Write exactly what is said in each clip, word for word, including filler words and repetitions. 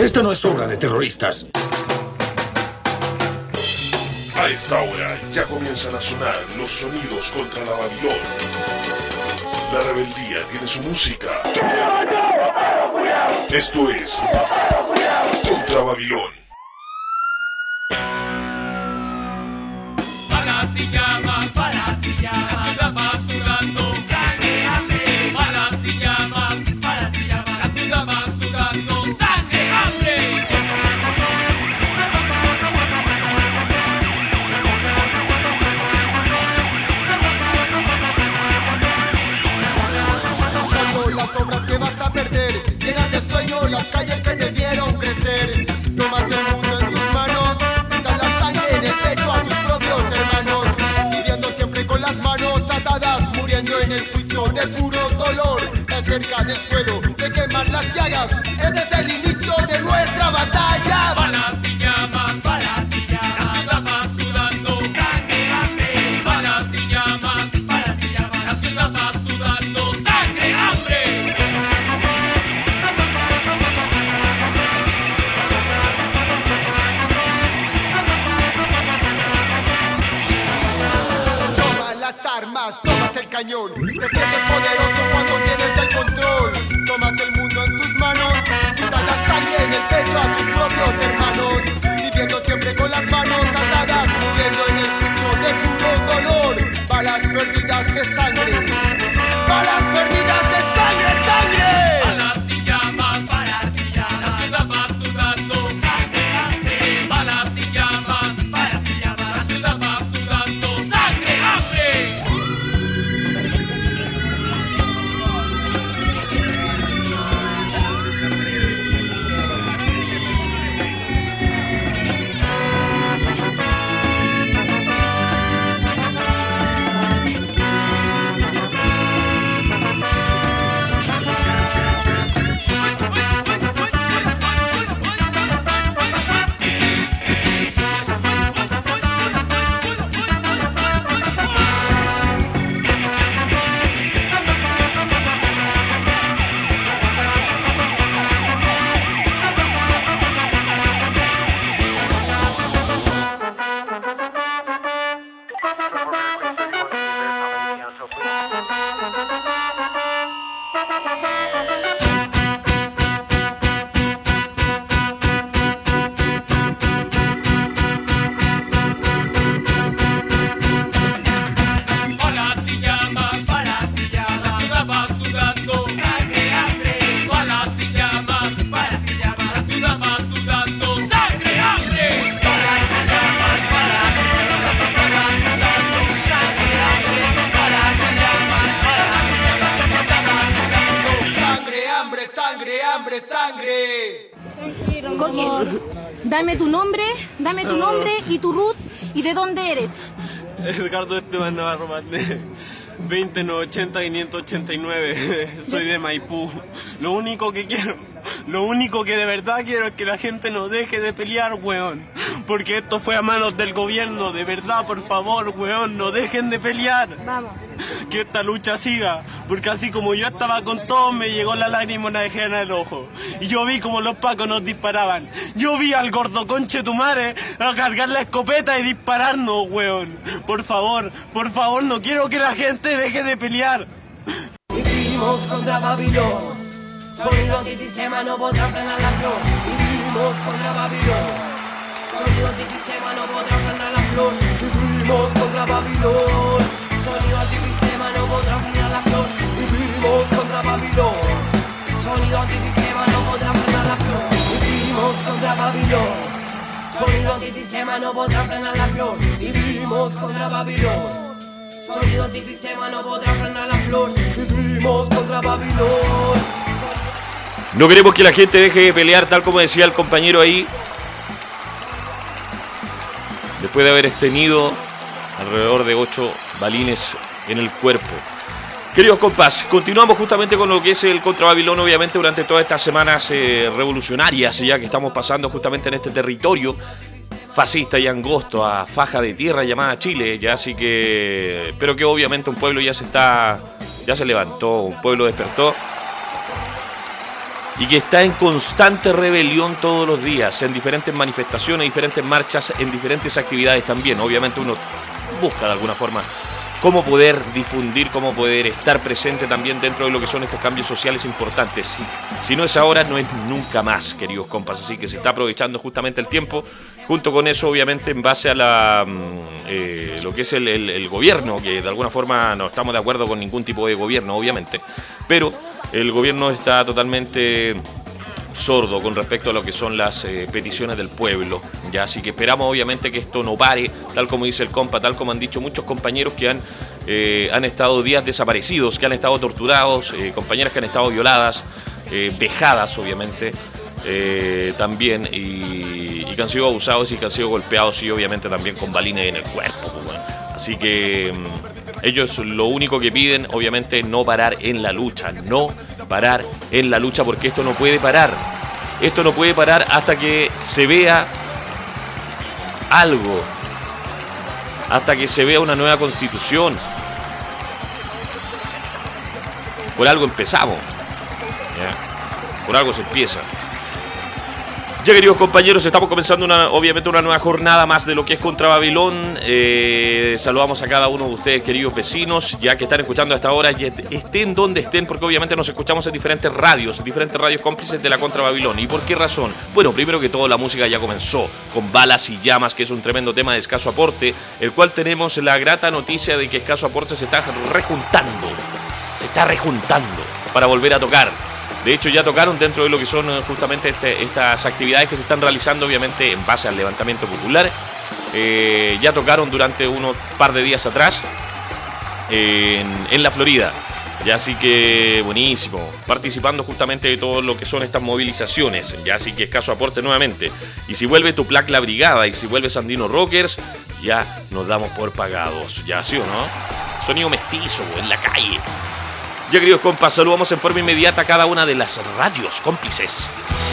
Esta no es obra de terroristas. A esta hora ya comienzan a sonar los sonidos contra la Babilón. La rebeldía tiene su música. Esto es Contra Babilón. Balas y llamas, balas y llamas, la ciudad va sudando, sangre, hambre. Balas y llamas, balas y llamas, la ciudad va sudando, sangre, hambre. Buscando las sombras que vas a perder, llenas de sueño las calles que te vieron crecer. Tomas el mundo en tus manos, quitas la sangre en el pecho a tus propios hermanos, viviendo siempre con las manos atadas, muriendo en el juicio de puro dolor, tan cerca del suelo de quemar las llagas. Este es el inicio de nuestra batalla. Balas y llamas, balas y llamas, la ciudad va sudando, sangre, hambre. Balas y llamas, balas y llamas, la ciudad va sudando, sangre, hambre. Toma las armas, tomas el cañón, te sientes poderoso cuando tienes el control. Tomas el mundo en tus manos, quitas la sangre en el pecho a tus propios hermanos, viviendo siempre con las manos atadas, muriendo en el juicio de puro dolor. Balas perdidas de sangre, balas perdidas de sangre, sangre. Balas y llamas, balas y llamas, la ciudad va sudando, sangre, hambre. Balas y llamas, balas y llamas, la ciudad va sudando, sangre, hambre. Balas y llamas, balas y llamas, la ciudad va sudando, sangre, hambre. Balas y llamas, balas y llamas, la ciudad va sudando, sangre, hambre. Balas y llamas, balas y llamas, la ciudad va sudando, sangre, hambre. Balas y llamas, balas y llamas, la ciudad va sudando. Sangre, hambre, sangre, hambre, sangre. Coque, dame tu nombre, dame tu nombre y tu root y de dónde eres. Edgardo Esteban Navarro Valdés, veinte novecientos ochenta quinientos ochenta y nueve. Soy de Maipú. Lo único que quiero, lo único que de verdad quiero es que la gente no deje de pelear, weón. Porque esto fue a manos del gobierno. De verdad, por favor, weón, no dejen de pelear. Vamos. Que esta lucha siga. Porque así como yo estaba con todos, me llegó la lágrima en el ojo. Y yo vi como los pacos nos disparaban. Yo vi al gordo conche tu madre a cargar la escopeta y dispararnos, weón. Por favor, por favor, no quiero que la gente deje de pelear. Vivimos contra Babilón, sonido antisistema no podrán frenar la flor. Vivimos contra Babilón, sonido antisistema no podrán frenar la flor. Vivimos contra Babilón, sonido antisistema no podrán frenar la flor. Vivimos contra Babilón, sonido antisistema no podrán frenar la flor. Vivimos contra Babilón, sonido antisistema no podrán frenar la flor. Vivimos contra Babilón, sonido antisistema no podrá frenar la flor. Vivimos contra Babilón. No queremos que la gente deje de pelear, tal como decía el compañero ahí. Después de haber tenido alrededor de ocho balines en el cuerpo. Queridos compas, continuamos justamente con lo que es el Contra Babilón, obviamente durante todas estas semanas eh, revolucionarias, ya que estamos pasando justamente en este territorio fascista y angosto, a faja de tierra llamada Chile, ya así que, pero que obviamente un pueblo ya se está, ya se levantó, un pueblo despertó. y que está en constante rebelión todos los días, en diferentes manifestaciones, diferentes marchas, en diferentes actividades también. Obviamente uno busca de alguna forma cómo poder difundir, cómo poder estar presente también dentro de lo que son estos cambios sociales importantes. Si, si no es ahora, no es nunca más, queridos compas. Así que se está aprovechando justamente el tiempo. Junto con eso, obviamente, en base a la eh, lo que es el, el, el gobierno, que de alguna forma no estamos de acuerdo con ningún tipo de gobierno, obviamente, pero el gobierno está totalmente sordo con respecto a lo que son las eh, peticiones del pueblo, ya, así que esperamos obviamente que esto no pare, tal como dice el compa, tal como han dicho muchos compañeros que han, eh, han estado días desaparecidos, que han estado torturados, eh, compañeras que han estado violadas, eh, vejadas obviamente, eh, también, y, y que han sido abusados y que han sido golpeados, y obviamente también con balines en el cuerpo, pues, bueno. Así que mmm, ellos lo único que piden obviamente es no parar en la lucha, no parar en la lucha, porque esto no puede parar. Esto no puede parar hasta que se vea algo, hasta que se vea una nueva constitución. Por algo empezamos, ¿ya? Por algo se empieza. Ya, queridos compañeros, estamos comenzando una, obviamente una nueva jornada más de lo que es Contra Babilón. Eh, saludamos a cada uno de ustedes, queridos vecinos, ya que están escuchando hasta ahora, y estén donde estén, porque obviamente nos escuchamos en diferentes radios, diferentes radios cómplices de la Contra Babilón. ¿Y por qué razón? Bueno, primero que todo, la música ya comenzó con Balas y Llamas, que es un tremendo tema de Escaso Aporte, el cual tenemos la grata noticia de que Escaso Aporte se está rejuntando, se está rejuntando para volver a tocar. De hecho, ya tocaron dentro de lo que son justamente este, estas actividades que se están realizando, obviamente en base al levantamiento popular. Eh, ya tocaron durante unos par de días atrás en, en la Florida. Ya, así que buenísimo, participando justamente de todo lo que son estas movilizaciones. Ya, así que Escaso Aporte nuevamente. Y si vuelve Tupac La Brigada y si vuelve Sandino Rockers, ya nos damos por pagados. Ya, ¿sí o no? Sonido mestizo en la calle. Ya, queridos compas, saludamos en forma inmediata a cada una de las radios cómplices.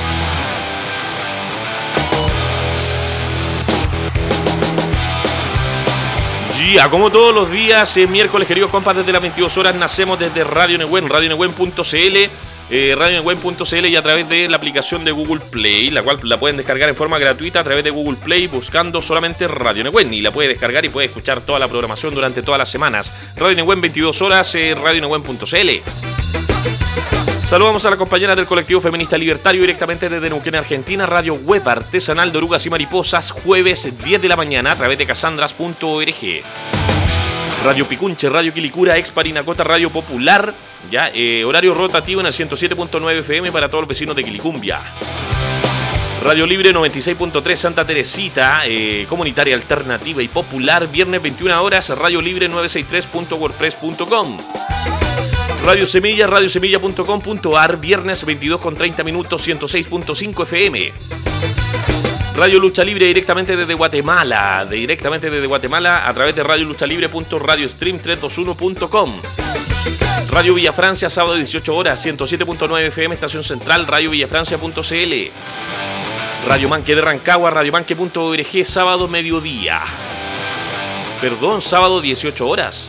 Ya, como todos los días, eh, miércoles, queridos compas, desde las veintidós horas nacemos desde Radio Nehuen, radio nehuen punto c l, eh, radio nehuen punto c l, y a través de la aplicación de Google Play, la cual la pueden descargar en forma gratuita a través de Google Play buscando solamente Radio Nehuen, y la puede descargar y puede escuchar toda la programación durante todas las semanas. Radio Nehuen, veintidós horas, eh, radio nehuen punto c l. Saludamos a la compañera del colectivo feminista libertario directamente desde Neuquén, Argentina, Radio Web Artesanal de Orugas y Mariposas, jueves diez de la mañana a través de casandras punto org. Radio Picunche, Radio Quilicura, Ex Parinacota, Radio Popular, ya, eh, horario rotativo en el ciento siete punto nueve F M para todos los vecinos de Quilicumbia. Radio Libre noventa y seis punto tres Santa Teresita, eh, comunitaria, alternativa y popular, viernes veintiuna horas, Radio Libre novecientos sesenta y tres punto wordpress punto com. Radio Semilla, radio semilla punto com punto a r, viernes veintidós con treinta minutos, ciento seis punto cinco F M. Radio Lucha Libre directamente desde Guatemala, directamente desde Guatemala a través de radio lucha libre punto radiostream trescientos veintiuno punto com. Radio Villa Francia, sábado dieciocho horas, ciento siete punto nueve F M, estación central, radio villafrancia punto c l. Radio Manque de Rancagua, radio manque punto org, sábado mediodía. Perdón, sábado dieciocho horas.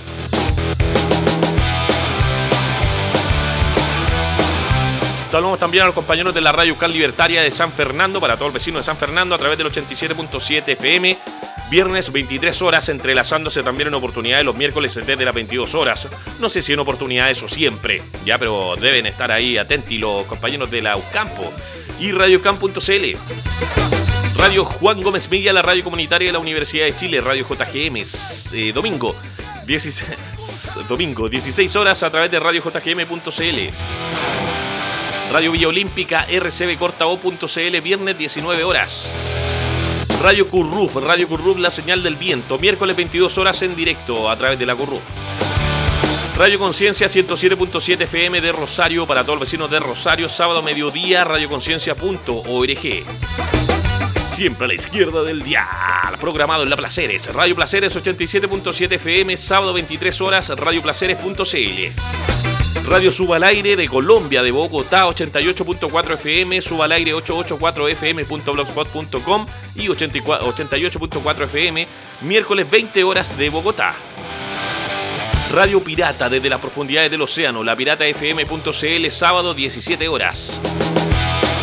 Saludamos también a los compañeros de la Radio Cal Libertaria de San Fernando, para todos los vecinos de San Fernando, a través del ochenta y siete punto siete F M, viernes veintitrés horas, entrelazándose también en oportunidades los miércoles desde las veintidós horas. No sé si en oportunidades o siempre, ya, pero deben estar ahí atentos los compañeros de la UCampo. Y radio cam punto c l. Radio Juan Gómez Milla, la radio comunitaria de la Universidad de Chile. Radio J G M, eh, domingo, dieciséis, domingo, dieciséis horas a través de radio j g m punto c l. Radio Villa Olímpica, r c b corta o punto c l, viernes diecinueve horas. Radio Curruf, Radio Curruf, la señal del viento, miércoles veintidós horas en directo a través de la Curruf. Radio Conciencia ciento siete punto siete F M de Rosario, para todos los vecinos de Rosario, sábado mediodía, radio conciencia punto org. Siempre a la izquierda del dial, programado en La Placeres, Radio Placeres ochenta y siete punto siete F M, sábado veintitrés horas, radio placeres punto c l. Radio Subalaire de Colombia, de Bogotá, ochenta y ocho punto cuatro F M, Subalaire ochocientos ochenta y cuatro F M punto blogspot punto com y ochenta y ocho punto cuatro F M, miércoles veinte horas de Bogotá. Radio Pirata desde las profundidades del océano, la pirata f m punto c l, sábado diecisiete horas.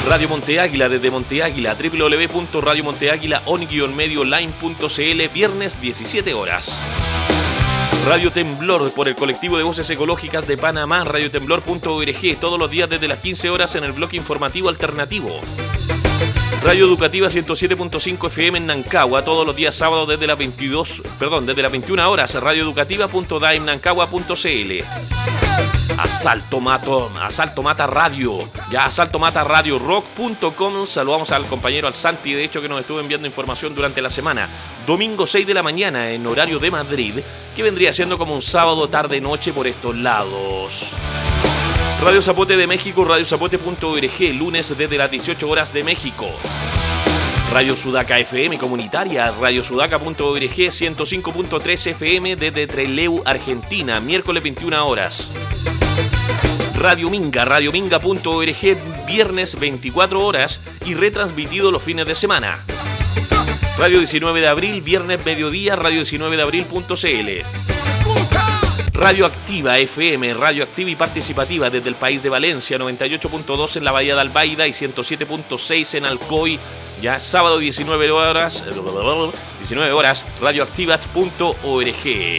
Radio Monte Águila desde Monte Águila, doble u doble u doble u punto radio monte águila on medio line punto c l, viernes diecisiete horas. Radio Temblor por el colectivo de voces ecológicas de Panamá, radio temblor punto org, todos los días desde las quince horas en el bloque informativo alternativo. Radio Educativa ciento siete punto cinco F M en Nancagua, todos los días sábados desde las veintidós, perdón, desde las veintiuna horas, radio educativa punto daim nancagua punto c l. Asalto Mato, Asalto Mata Radio, ya Asalto Mata Radio rock punto com. Saludamos al compañero al Santi, de hecho, que nos estuvo enviando información durante la semana. Domingo seis de la mañana en horario de Madrid, que vendría siendo como un sábado tarde noche por estos lados. Radio Zapote de México, radio zapote punto org, lunes desde las dieciocho horas de México. Radio Sudaca F M comunitaria, radio sudaca punto org, ciento cinco punto tres F M desde Trelew, Argentina, miércoles veintiuna horas. Radio Minga, radio minga punto org, viernes veinticuatro horas y retransmitido los fines de semana. Radio diecinueve de abril, viernes mediodía, radio diecinueve de abril punto c l. Radio Activa F M, radio activa y participativa desde el país de Valencia, noventa y ocho punto dos en la Bahía de Albaida y ciento siete punto seis en Alcoy. Ya sábado diecinueve horas, diecinueve horas, radioactivat punto org.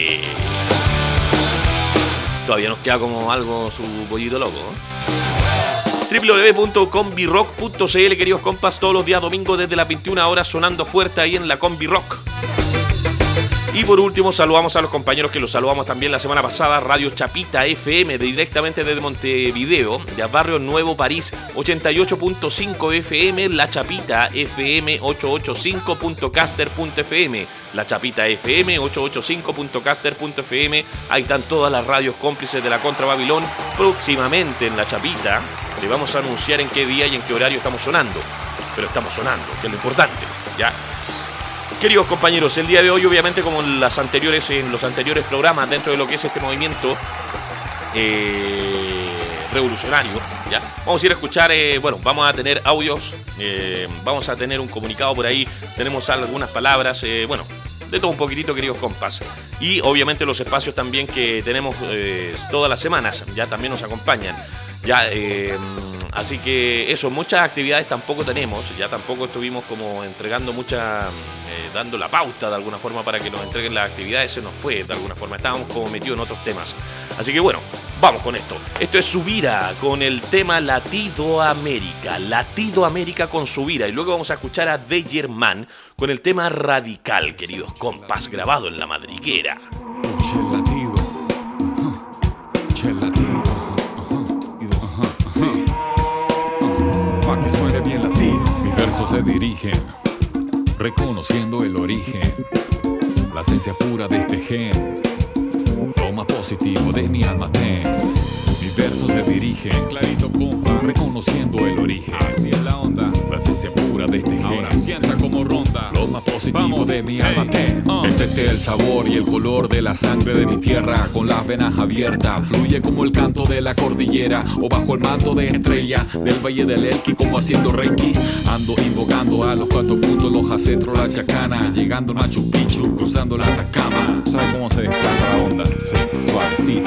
Todavía nos queda como algo su pollito loco, ¿eh? doble u doble u doble u punto combi rock punto c l, queridos compas, todos los días domingos desde las veintiuna horas sonando fuerte ahí en la Combi Rock. Y por último saludamos a los compañeros que los saludamos también la semana pasada, Radio Chapita F M directamente desde Montevideo, de Barrio Nuevo París, ochenta y ocho punto cinco F M, La Chapita F M ochocientos ochenta y cinco punto caster punto f m, La Chapita F M ochocientos ochenta y cinco punto caster punto f m. Ahí están todas las radios cómplices de la Contra Babilón. Próximamente en La Chapita le vamos a anunciar en qué día y en qué horario estamos sonando, pero estamos sonando, que es lo importante, ¿ya? Queridos compañeros, el día de hoy, obviamente, como en, las anteriores, en los anteriores programas, dentro de lo que es este movimiento eh, revolucionario, ¿ya? Vamos a ir a escuchar, eh, bueno, vamos a tener audios, eh, vamos a tener un comunicado por ahí, tenemos algunas palabras, eh, bueno, de todo un poquitito, queridos compas. Y obviamente los espacios también que tenemos eh, todas las semanas, ya también nos acompañan. Ya, eh, así que eso, muchas actividades tampoco tenemos, ya tampoco estuvimos como entregando mucha, eh, dando la pauta de alguna forma para que nos entreguen las actividades, se nos fue de alguna forma, estábamos como metidos en otros temas. Así que bueno, vamos con esto. Esto es Subira con el tema Latido América, Latido América con Subira, y luego vamos a escuchar a De Germán con el tema Radical, queridos compas, grabado en La Madriguera. Latido, latido. Sí, pa' que suene bien latino. Mis versos se dirigen, reconociendo el origen, la esencia pura de este gen, lo más positivo de mi alma ten. Mis versos se dirigen, clarito compa, reconociendo el origen, así es la onda, la esencia pura de este gen. Ahora sienta como ronda, lo más positivo Vamos. de mi alma ten. Uh. Es este el sabor y el color de la sangre de mi tierra, con las venas abiertas, fluye como el canto de la cordillera, o bajo el manto de estrella del valle del Elqui, como haciendo reiki, ando invocando a los cuatro puntos, los acetros, la chacana, llegando al Machu Picchu, cruzando la Atacama. ¿Sabes cómo se desplaza la onda? Sí, suavecito.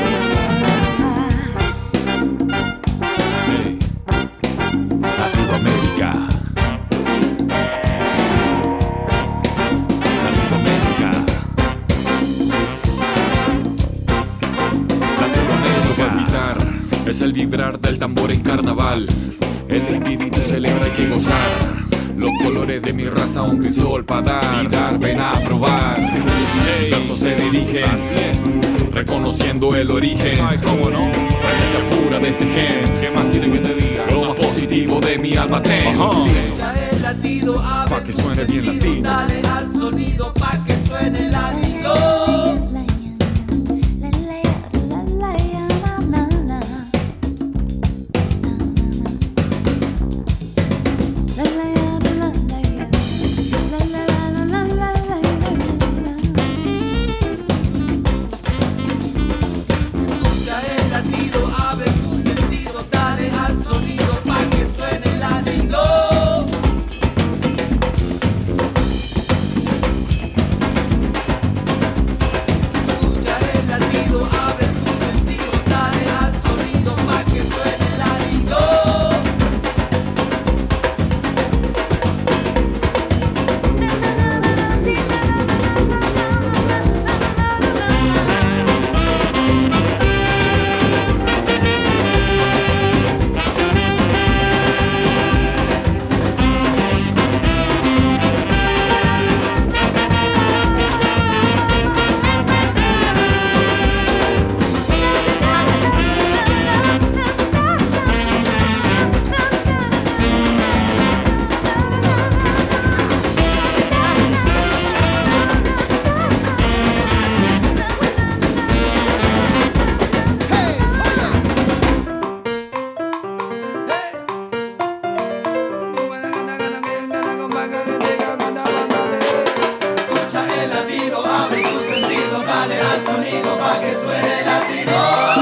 Hey. Latinoamérica. Latinoamérica. Latinoamérica. Es el vibrar del tambor en carnaval. El espíritu celebra, hay que gozar. Los colores de mi raza, un crisol para dar y dar, ven a probar. Hey. Versos se dirigen, así es, reconociendo el origen. ¿Sabes cómo no? La esencia pura de este gen. ¿Qué más quiere que te diga? Lo más positivo de mi alma tengo. Dale latido, a ver, pa' que suene bien latino. Dale al sonido pa' que suene latido. pa' que suene latino.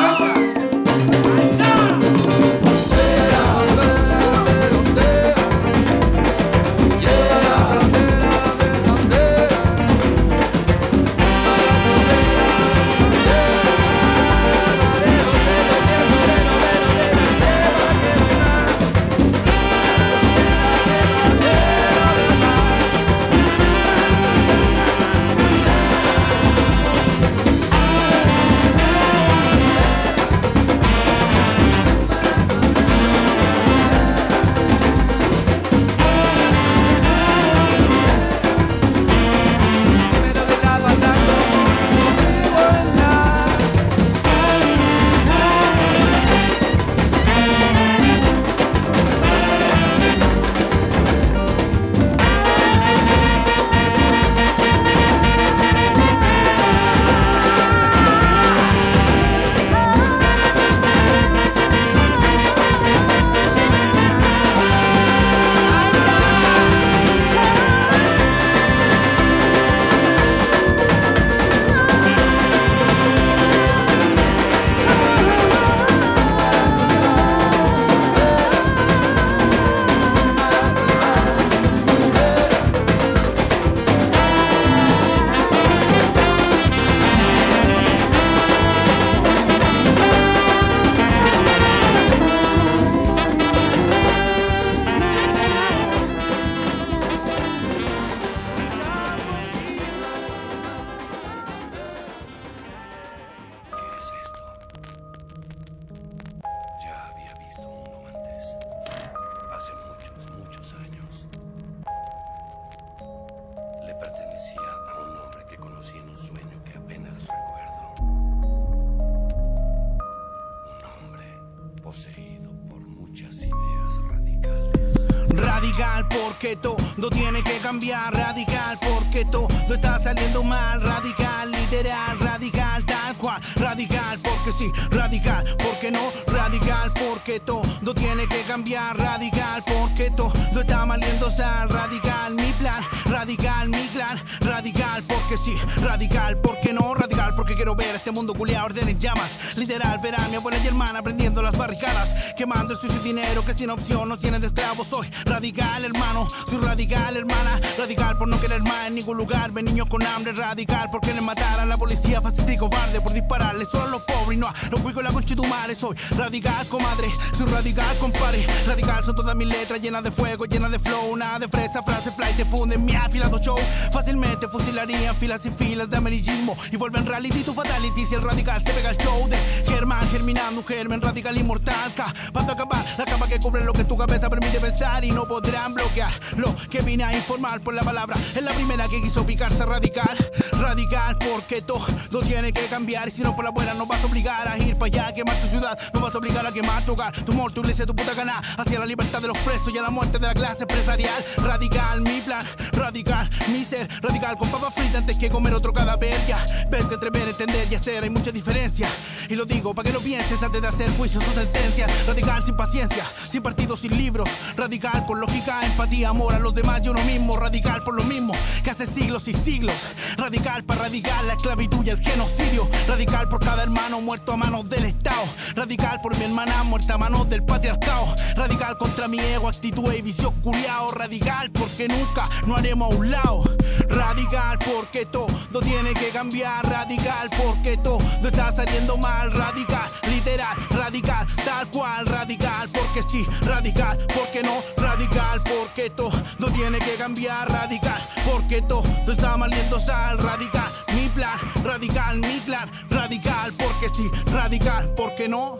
Radical porque todo tiene que cambiar. Radical porque todo está saliendo mal. Radical, literal, radical, tal cual. Radical porque sí, radical porque no. Radical porque todo tiene que cambiar. Radical porque todo está maliendo sal. Radical, mi plan, radical, mi clan. Radical porque sí, radical porque no. Radical porque quiero ver este mundo culiao arder en llamas. Literal, ver a mi abuela y hermana prendiendo las barricadas, quemando el sucio dinero que sin opción nos tiene de esclavos. Soy radical, hermano, soy radical, hermana. Radical por no querer más en ningún lugar. Ven niños con hambre, radical por querer matar a la policía fascista y cobarde, por dispararle solo a los pobres y no a los cuicos la concha de tu madre. Soy radical, comadre, soy radical, compadre. Radical son todas mis letras llenas de fuego, llenas de flow, nada de fresa, frase fly, te funden mi afilado show. Fácilmente fusilarían filas y filas de amarillismo y vuelven reality to fatality si el radical se pega el show de Germán, germinando un germen radical inmortal. Capaz de acabar la capa que cubre lo que tu cabeza permite pensar y no podrán bloquear lo que vine a informar por la palabra. Es la primera que quiso picarse radical. Radical porque todo tiene que cambiar y si no por la buena nos vas a obligar a ir para allá, a quemar tu ciudad, nos vas a obligar a quemar tu hogar, tu amor, tu iglesia, tu puta gana, hacia la libertad de los presos y a la muerte de la clase empresarial. Radical mi plan, radical mi ser, radical con papa frita antes que comer otro cadáver. Ya ves que entre ver, entender y hacer hay mucha diferencia y lo digo para que lo pienses antes de hacer juicios o sentencias. Radical sin paciencia, sin partido, sin libros. Radical por lógica, empatía, amor a los demás y uno mismo. Radical por lo mismo que hace siglos y siglos. Radical para radical la esclavitud y el genocidio. Radical por cada hermano muerto a manos del Estado. Radical por mi hermana muerta a manos del patriarcado. Radical contra mi ego, actitud y visión culiao. Radical porque nunca nos haremos a un lado. Radical porque todo tiene que cambiar. Radical porque todo está saliendo mal. Radical, literal, radical, tal cual. Radical porque sí, radical porque no. Radical porque todo tiene que cambiar. Radical porque todo está maliendo sal. Radical, mi plan, radical, mi plan. Radical porque sí, radical porque no.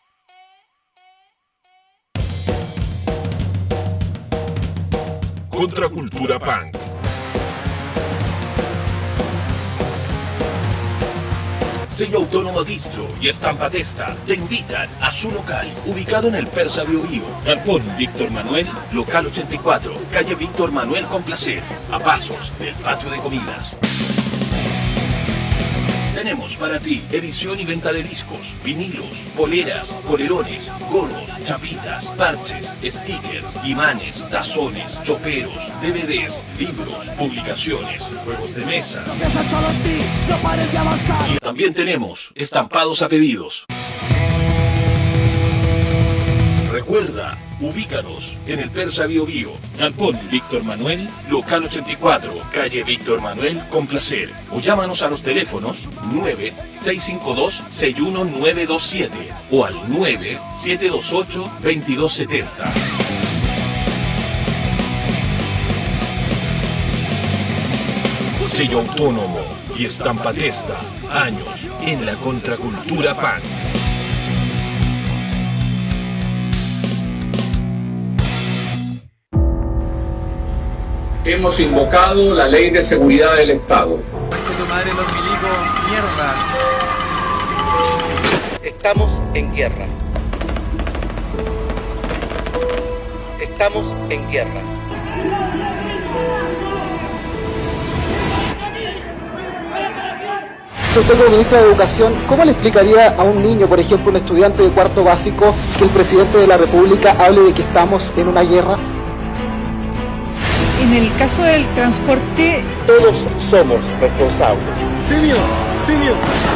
Contracultura Punk. Sello Autónomo Distro y Estampa Testa te invitan a su local, ubicado en el Persa Bio Bio, Galpón Víctor Manuel, local ochenta y cuatro, calle Víctor Manuel con Placer, a pasos del patio de comidas. Tenemos para ti edición y venta de discos, vinilos, poleras, polerones, gorros, chapitas, parches, stickers, imanes, tazones, choperos, D V Ds, libros, publicaciones, juegos de mesa. Y también tenemos estampados a pedidos. Recuerda, ubícanos en el Persa Bio Bio, Galpón Víctor Manuel, local ochenta y cuatro, calle Víctor Manuel, con placer. O llámanos a los teléfonos nueve seis cinco dos seis uno nueve dos siete o al nueve siete dos ocho veintidós setenta. Sello autónomo y estampa testa, años en la contracultura punk. Hemos invocado la ley de seguridad del Estado. Tu madre, los milicos, mierda. Estamos en guerra. Estamos en guerra. Usted como ministra de Educación, ¿cómo le explicaría a un niño, por ejemplo, un estudiante de cuarto básico, que el presidente de la República hable de que estamos en una guerra? En el caso del transporte... Todos somos responsables. Simio, simio.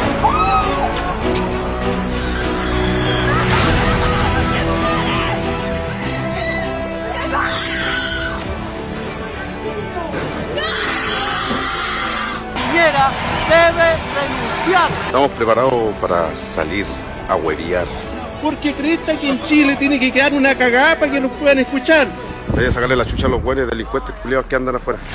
Piñera debe renunciar. Estamos preparados para salir a huevear. Porque crees que en Chile tiene que quedar una cagada para que nos puedan escuchar. Voy a sacarle la chucha a los buenos delincuentes culiados que andan afuera.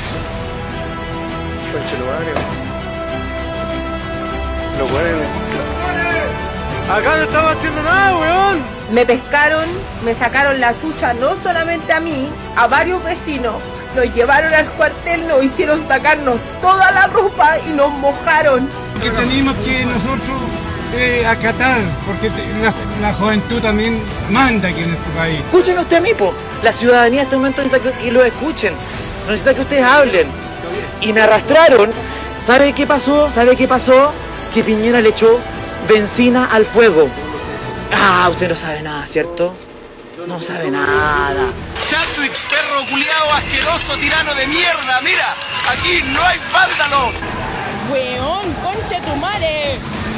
Los buenos. Acá no estamos haciendo nada, weón. Me pescaron, me sacaron la chucha no solamente a mí, a varios vecinos. Nos llevaron al cuartel, nos hicieron sacarnos toda la ropa y nos mojaron. Que tenemos que nosotros eh, acatar, porque te, la, la juventud también manda aquí en este país. Escuchen usted a mí, po. La ciudadanía en este momento necesita que, que lo escuchen. Necesita que ustedes hablen. Y me arrastraron. ¿Sabe qué pasó? ¿Sabe qué pasó? Que Piñera le echó benzina al fuego. Ah, usted no sabe nada, ¿cierto? No sabe nada. Chato y perro culiado asqueroso, tirano de mierda. Mira, aquí no hay vándalos. Weón, concha tu madre.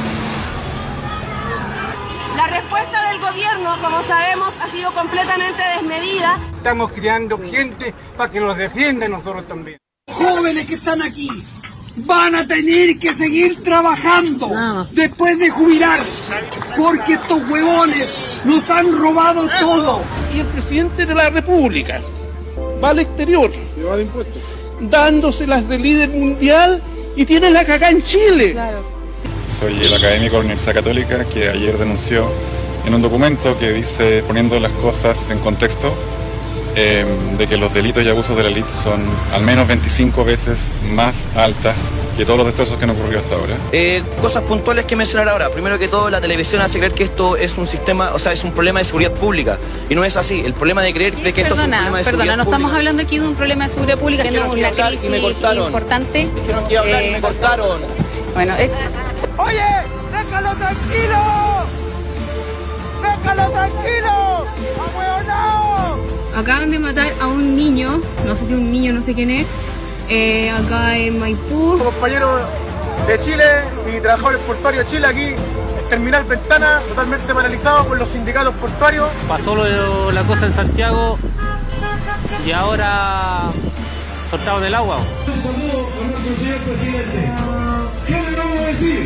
La respuesta del gobierno, como sabemos, ha sido completamente desmedida. Estamos criando gente para que los defienda nosotros también. Jóvenes que están aquí van a tener que seguir trabajando no. después de jubilar, porque estos huevones nos han robado todo. Y el presidente de la República va al exterior, dándoselas de líder mundial y tiene la cagá en Chile. Claro. Soy el académico de la Universidad Católica que ayer denunció en un documento que dice, poniendo las cosas en contexto, eh, de que los delitos y abusos de la élite son al menos veinticinco veces más altas que todos los destrozos que han ocurrido hasta ahora. Eh, cosas puntuales que mencionar ahora. Primero que todo, la televisión hace creer que esto es un sistema, o sea, es un problema de seguridad pública. Y no es así. El problema de creer de que perdona, esto es un problema de perdona, seguridad no pública. estamos hablando aquí de un problema de seguridad pública, sino una crisis importante. Dijeron que iba a hablar y me cortaron. Bueno, es... ¡Oye! ¡Déjalo tranquilo! ¡Déjalo tranquilo! ¡Ahueonao! Acaban de matar a un niño, no sé si un niño, no sé quién es, eh, acá en Maipú. Compañeros de Chile y trabajadores portuarios de Chile aquí, el terminal Ventana, totalmente paralizado por los sindicatos portuarios. Pasó lo, la cosa en Santiago y ahora soltaron el agua. Un saludo a nuestro señor presidente. ¿Qué le vamos a decir?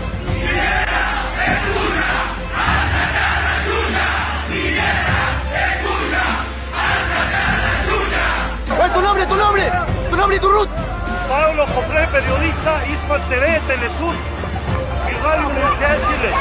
¿Cuál es tu nombre, tu nombre? ¿Tu nombre y tu root? Pablo Jofré, periodista, Hispal T V, Telesur y Radio Universidad de Chile.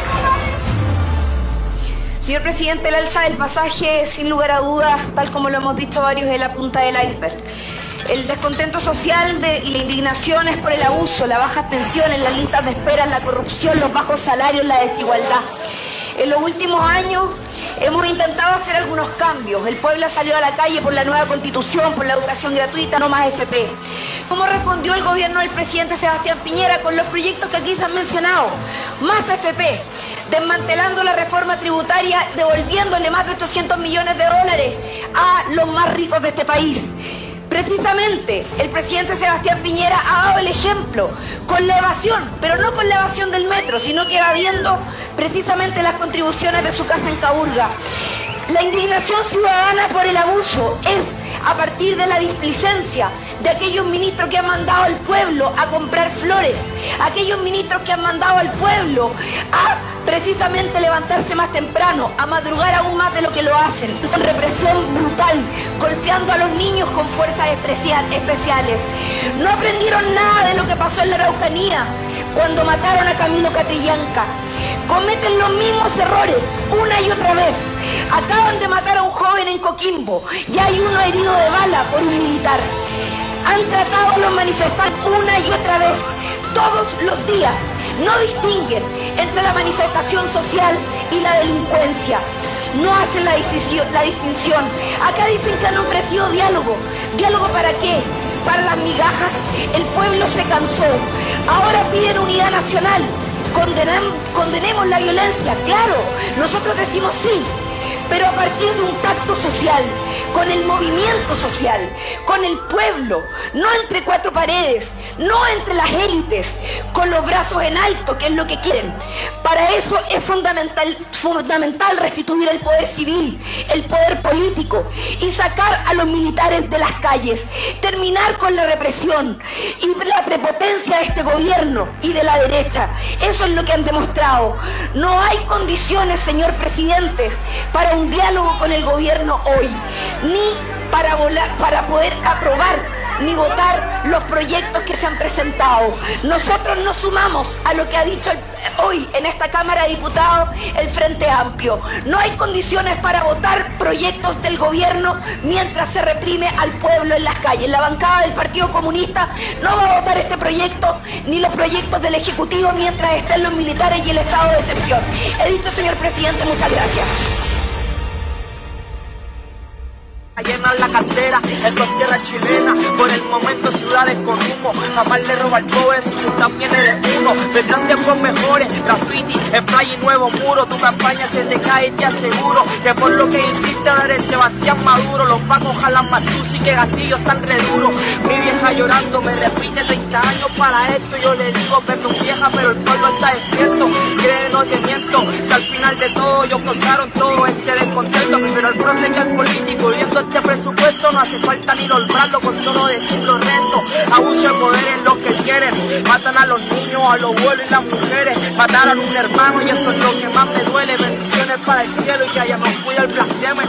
Señor presidente, el alza del pasaje, sin lugar a dudas, tal como lo hemos dicho varios, es la punta del iceberg. El descontento social de, y la indignación es por el abuso, las bajas pensiones, las listas de espera, la corrupción, los bajos salarios, la desigualdad. En los últimos años hemos intentado hacer algunos cambios. El pueblo salió a la calle por la nueva constitución, por la educación gratuita, no más F P. ¿Cómo respondió el gobierno del presidente Sebastián Piñera con los proyectos que aquí se han mencionado? Más F P, desmantelando la reforma tributaria, devolviéndole más de ochocientos millones de dólares a los más ricos de este país. Precisamente, el presidente Sebastián Piñera ha dado el ejemplo con la evasión, pero no con la evasión del metro, sino que evadiendo precisamente las contribuciones de su casa en Caburga. La indignación ciudadana por el abuso es a partir de la displicencia de aquellos ministros que han mandado al pueblo a comprar flores, aquellos ministros que han mandado al pueblo a precisamente levantarse más temprano, a madrugar aún más de lo que lo hacen. Son represión brutal, golpeando a los niños con fuerzas especiales. No aprendieron nada de lo que pasó en la Araucanía cuando mataron a Camilo Catrillanca. Cometen los mismos errores una y otra vez. Acaban de matar a un joven en Coquimbo y hay uno herido de bala por un militar. Han tratado a los manifestantes una y otra vez, todos los días. No distinguen entre la manifestación social y la delincuencia. No hacen la distinción, la distinción. Acá dicen que han ofrecido diálogo. ¿Diálogo para qué? Para las migajas. El pueblo se cansó. Ahora piden unidad nacional. Condenem, condenemos la violencia, claro. Nosotros decimos sí. Pero a partir de un pacto social, con el movimiento social, con el pueblo, no entre cuatro paredes, no entre las élites, con los brazos en alto, que es lo que quieren. Para eso es fundamental, fundamental restituir el poder civil, el poder político y sacar a los militares de las calles, terminar con la represión y la prepotencia de este gobierno y de la derecha. Eso es lo que han demostrado. No hay condiciones, señor presidente, para un diálogo con el gobierno hoy, ni para, volar, para poder aprobar ni votar los proyectos que se han presentado. Nosotros nos sumamos a lo que ha dicho el, hoy en esta Cámara de Diputados el Frente Amplio. No hay condiciones para votar proyectos del gobierno mientras se reprime al pueblo en las calles. La bancada del Partido Comunista no va a votar este proyecto ni los proyectos del Ejecutivo mientras estén los militares y el estado de excepción. He dicho, señor presidente, muchas gracias. Llenan la cartera, esto es tierra chilena. Por el momento ciudades con humo. Jamás le roba al pobre si tú también eres uno. Vendrán tiempos mejores, graffiti, spray y nuevo muro. Tu campaña se te cae y te aseguro que por lo que hiciste ahora eres Sebastián Maduro. Los pagos jalan más tú, y que Castillo están re duro. Mi vieja llorando me repite treinta años para esto. Yo le digo perdón vieja, pero el pueblo está despierto. Que no te miento, si al final de todo ellos causaron todo este descontento. Pero el profe que el político viendo este presupuesto no hace falta ni nombrarlo con solo decirlo reto. Abuso de poder es lo que quieren. Matan a los niños, a los abuelos y las mujeres. Mataron a un hermano y eso es lo que más me duele. Bendiciones para el cielo y que allá nos cuida el blasfemo.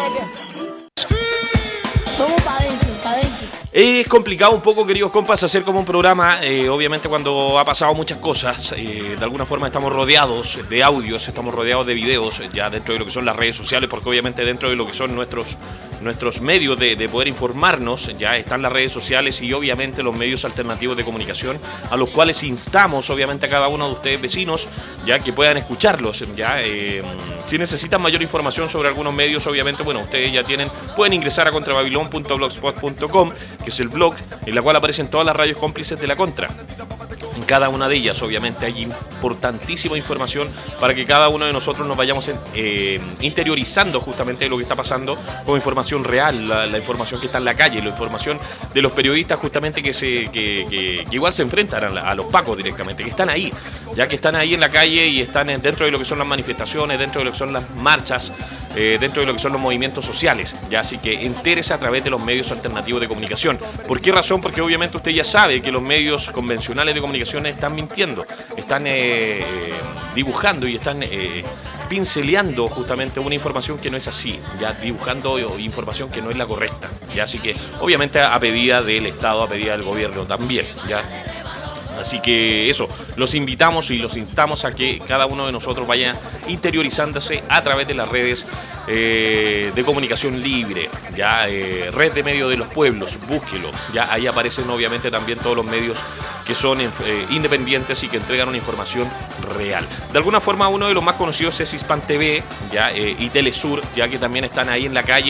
Vamos para adentro, para adentro. Es complicado un poco, queridos compas, hacer como un programa, eh, obviamente cuando ha pasado muchas cosas, eh, de alguna forma estamos rodeados de audios, estamos rodeados de videos, ya dentro de lo que son las redes sociales, porque obviamente dentro de lo que son nuestros, nuestros medios de, de poder informarnos, ya están las redes sociales y obviamente los medios alternativos de comunicación, a los cuales instamos obviamente a cada uno de ustedes vecinos, ya que puedan escucharlos, ya eh, si necesitan mayor información sobre algunos medios, obviamente, bueno, ustedes ya tienen, pueden ingresar a contrababilón punto blogspot punto com, que es el blog en la cual aparecen todas las radios cómplices de la Contra. En cada una de ellas, obviamente, hay importantísima información para que cada uno de nosotros nos vayamos en, eh, interiorizando justamente de lo que está pasando con información real, la, la información que está en la calle, la información de los periodistas justamente que se que, que, que igual se enfrentan a, la, a los pacos directamente, que están ahí, ya que están ahí en la calle y están en, dentro de lo que son las manifestaciones, dentro de lo que son las marchas, eh, dentro de lo que son los movimientos sociales, ya, así que entérese a través de los medios alternativos de comunicación. ¿Por qué razón? Porque obviamente usted ya sabe que los medios convencionales de comunicación están mintiendo, están eh, dibujando y están eh, pinceleando justamente una información que no es así, ya dibujando información que no es la correcta, ya, así que obviamente a pedida del Estado, a pedida del gobierno también, ya. Así que eso, los invitamos y los instamos a que cada uno de nosotros vaya interiorizándose a través de las redes eh, de comunicación libre, ya, eh, Red de Medios de los Pueblos, búsquelo, ya, ahí aparecen obviamente también todos los medios que son eh, independientes y que entregan una información real. De alguna forma uno de los más conocidos es Hispan T V, ya, eh, y Telesur, ya que también están ahí en la calle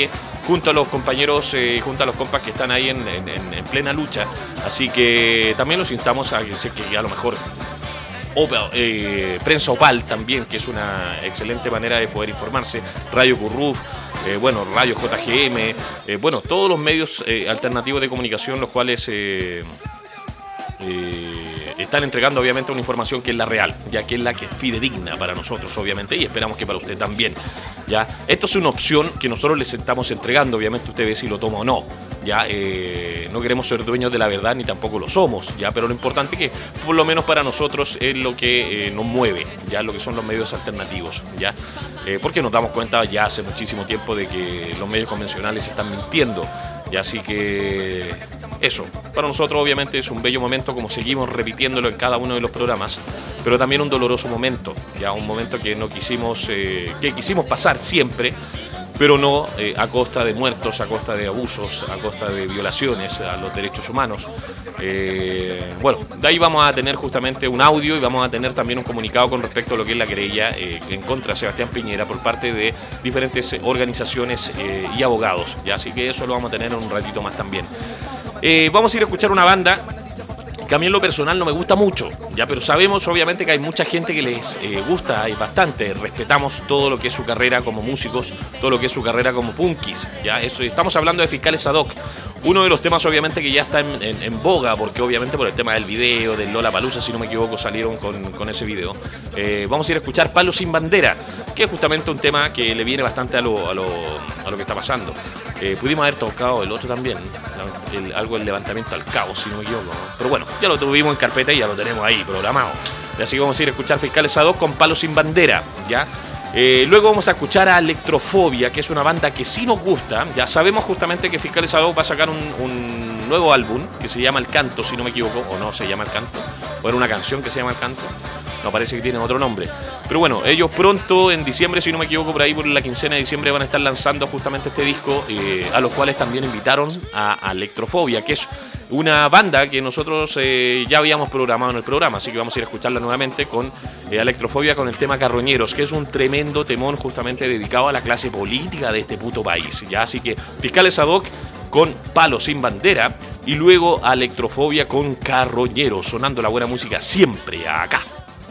junto a los compañeros, eh, junto a los compas que están ahí en, en, en plena lucha. Así que también los instamos a que, que a lo mejor Opa, eh, Prensa Opal también, que es una excelente manera de poder informarse, Radio Curruf, eh, bueno, Radio J G M, eh, bueno, todos los medios eh, alternativos de comunicación, los cuales eh, eh, están entregando obviamente una información que es la real, ya que es la que es fidedigna para nosotros, obviamente, y esperamos que para usted también. Ya, esto es una opción que nosotros les estamos entregando, obviamente usted ve si lo toma o no. Ya, eh, no queremos ser dueños de la verdad ni tampoco lo somos, ya, pero lo importante es que por lo menos para nosotros es lo que eh, nos mueve, ya, lo que son los medios alternativos, ya, eh, porque nos damos cuenta ya hace muchísimo tiempo de que los medios convencionales están mintiendo, ya, así que eso, para nosotros obviamente es un bello momento, como seguimos repitiéndolo en cada uno de los programas, pero también un doloroso momento, ya, un momento que no quisimos, eh, que quisimos pasar siempre, pero no eh, a costa de muertos, a costa de abusos, a costa de violaciones a los derechos humanos. Eh, bueno, de ahí vamos a tener justamente un audio y vamos a tener también un comunicado con respecto a lo que es la querella eh, en contra de Sebastián Piñera por parte de diferentes organizaciones eh, y abogados. Ya, así que eso lo vamos a tener en un ratito más también. Eh, vamos a ir a escuchar una banda que a mí en lo personal no me gusta mucho, ya, pero sabemos obviamente que hay mucha gente que les eh, gusta, hay bastante, respetamos todo lo que es su carrera como músicos, todo lo que es su carrera como punkis, ya, eso, estamos hablando de Fiscales Ad Hoc, uno de los temas obviamente que ya está en, en, en boga, porque obviamente por el tema del video, del Lollapalooza, si no me equivoco, salieron con, con ese video. Eh, vamos a ir a escuchar Palo Sin Bandera, que es justamente un tema que le viene bastante a lo, a lo, a lo que está pasando. Eh, pudimos haber tocado el otro también, el, algo del levantamiento al cabo, si no me equivoco, ¿no? Pero bueno, ya lo tuvimos en carpeta y ya lo tenemos ahí programado. Así que vamos a ir a escuchar Fiscales Ad Hoc con Palo Sin Bandera, ¿ya? Eh, luego vamos a escuchar a Electrofobia, que es una banda que sí nos gusta. Ya sabemos justamente que Fiscales Ad Hoc va a sacar un, un nuevo álbum que se llama El Canto, si no me equivoco, o no se llama El Canto, o era una canción que se llama El Canto. No, parece que tienen otro nombre. Pero bueno, ellos pronto, en diciembre, si no me equivoco, por ahí por la quincena de diciembre van a estar lanzando justamente este disco, eh, a los cuales también invitaron a, a Electrofobia, que es una banda que nosotros eh, ya habíamos programado en el programa, así que vamos a ir a escucharla nuevamente con eh, Electrofobia, con el tema Carroñeros, que es un tremendo temón justamente dedicado a la clase política de este puto país, ¿ya? Así que Fiscales Ad Hoc con Palo Sin Bandera y luego a Electrofobia con Carroñeros, sonando la buena música siempre acá.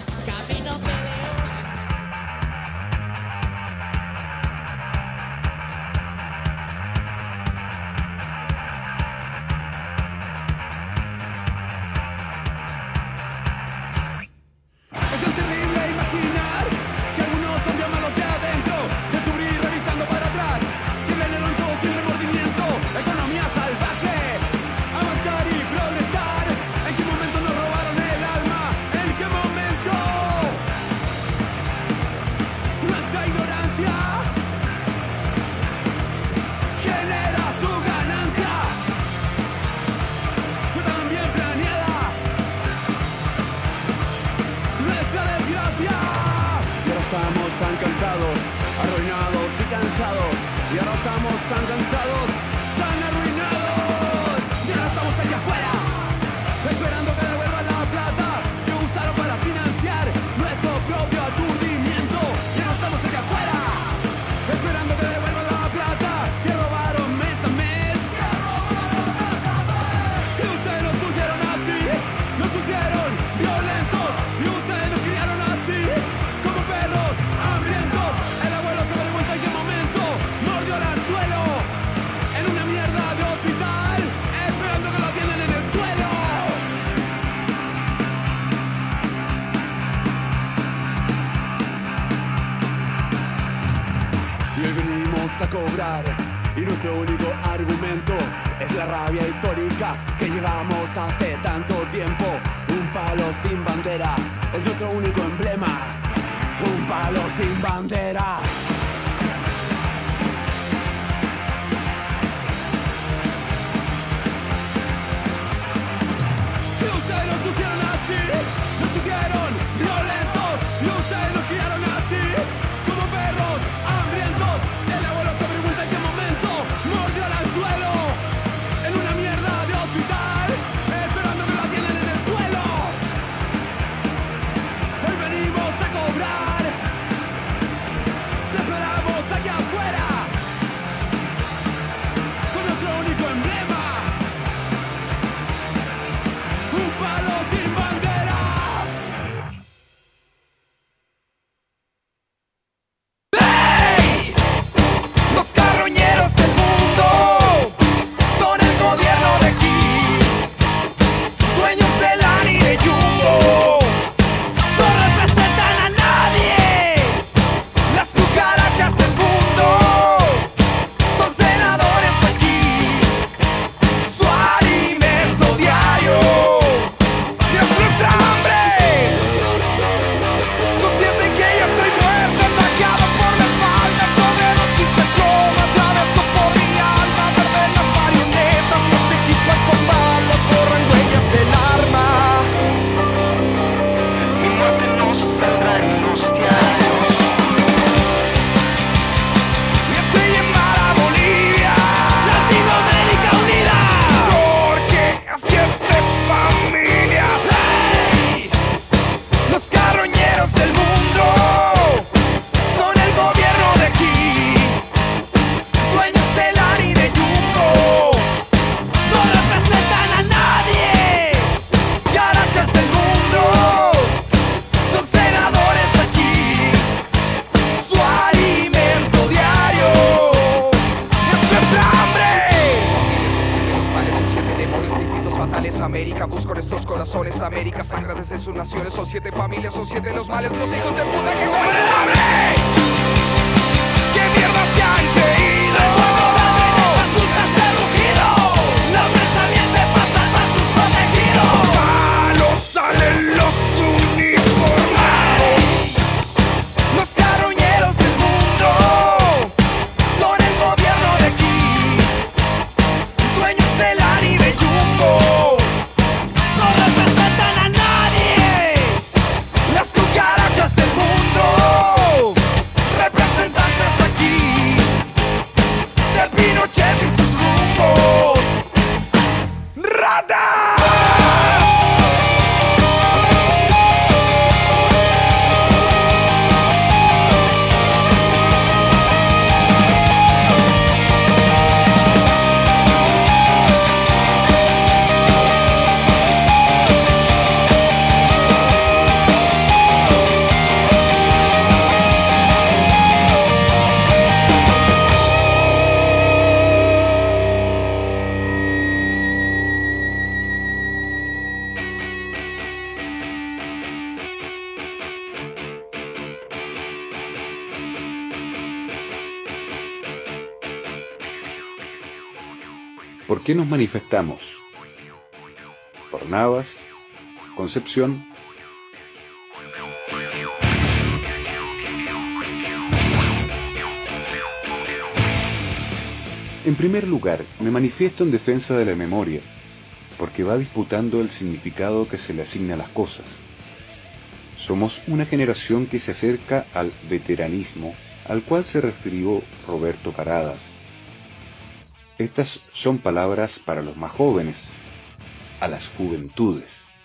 Y nuestro único argumento es la rabia histórica que llevamos hace tanto tiempo. Un palo sin bandera es nuestro único emblema. Un palo sin bandera. Y ustedes nos pusieron así, nos pusieron violentos. Y ustedes nos criaron así, como perros hambrientos. El abuelo se pregunta en qué momento mordió al suelo, en una mierda de hospital, esperando que la tienen en el suelo. Hoy venimos a cobrar. animales. América busca nuestros corazones. América sangra desde sus naciones. Son siete familias, son siete los males. Los hijos de puta que comen el hambre. ¿Qué mierda se han creído? El fuego de venas asusta este rugido. La presa miente para salvar sus protegidos. ¡Salos salen los uniformados! Los carroñeros del mundo son el gobierno de aquí, dueños del anime Jumbo. No representan a nadie, las cucarachas del mundo, representantes aquí de Pinochet y sus rumbos. ¡Ratas! ¿Por qué nos manifestamos? Por Navas, Concepción. En primer lugar, me manifiesto en defensa de la memoria, porque va disputando el significado que se le asigna a las cosas. Somos una generación que se acerca al veteranismo, al cual se refirió Roberto Parada. Estas son palabras para los más jóvenes, a las juventudes.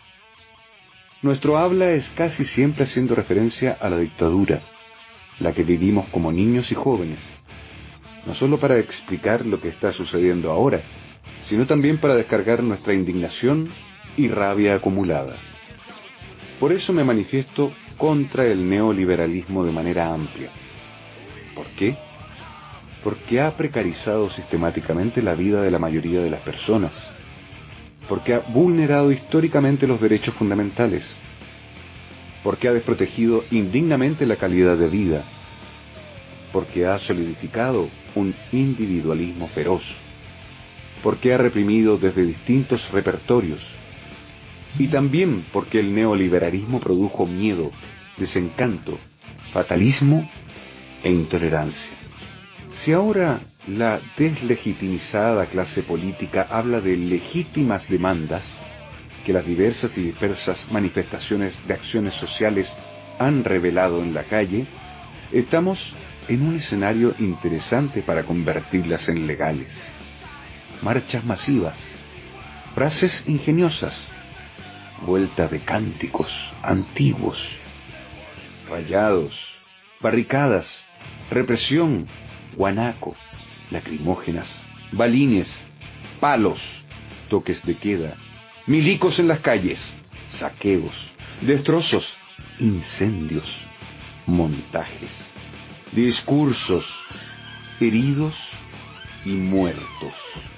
Nuestro habla es casi siempre haciendo referencia a la dictadura, la que vivimos como niños y jóvenes, no solo para explicar lo que está sucediendo ahora, sino también para descargar nuestra indignación y rabia acumulada. Por eso me manifiesto contra el neoliberalismo de manera amplia. ¿Por qué? Porque ha precarizado sistemáticamente la vida de la mayoría de las personas, porque ha vulnerado históricamente los derechos fundamentales, porque ha desprotegido indignamente la calidad de vida, porque ha solidificado un individualismo feroz, porque ha reprimido desde distintos repertorios, y también porque el neoliberalismo produjo miedo, desencanto, fatalismo e intolerancia. Si ahora la deslegitimizada clase política habla de legítimas demandas que las diversas y dispersas manifestaciones de acciones sociales han revelado en la calle, estamos en un escenario interesante para convertirlas en legales. Marchas masivas, frases ingeniosas, vuelta de cánticos antiguos, rayados, barricadas, represión, guanaco, lacrimógenas, balines, palos, toques de queda, milicos en las calles, saqueos, destrozos, incendios, montajes, discursos, heridos y muertos.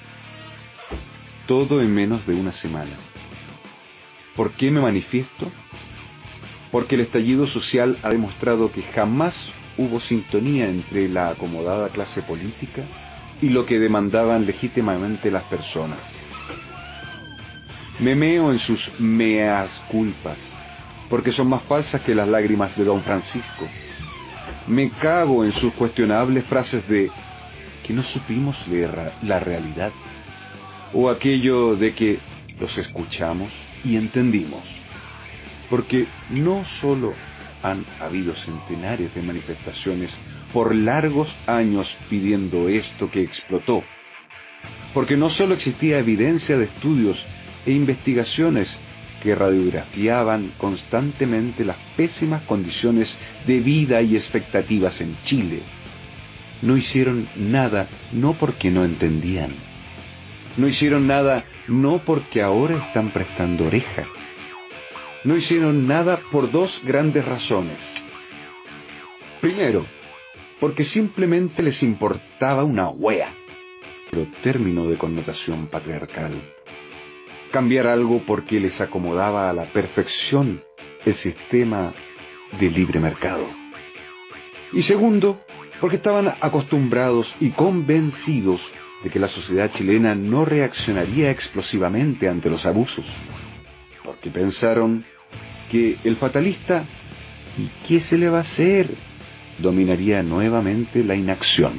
Todo en menos de una semana. ¿Por qué me manifiesto? Porque el estallido social ha demostrado que jamás hubo sintonía entre la acomodada clase política y lo que demandaban legítimamente las personas. Me meo en sus meas culpas, porque son más falsas que las lágrimas de Don Francisco. Me cago en sus cuestionables frases de que no supimos leer la realidad, o aquello de que los escuchamos y entendimos, porque no solo han habido centenares de manifestaciones por largos años pidiendo esto que explotó, porque no solo existía evidencia de estudios e investigaciones que radiografiaban constantemente las pésimas condiciones de vida y expectativas en Chile. No hicieron nada no porque no entendían, no hicieron nada no porque ahora están prestando oreja. No hicieron nada por dos grandes razones. Primero, porque simplemente les importaba una wea, pero término de connotación patriarcal. cambiar algo porque les acomodaba a la perfección el sistema de libre mercado. Y segundo, porque estaban acostumbrados y convencidos de que la sociedad chilena no reaccionaría explosivamente ante los abusos, porque pensaron que el fatalista, ¿y qué se le va a hacer?, dominaría nuevamente la inacción.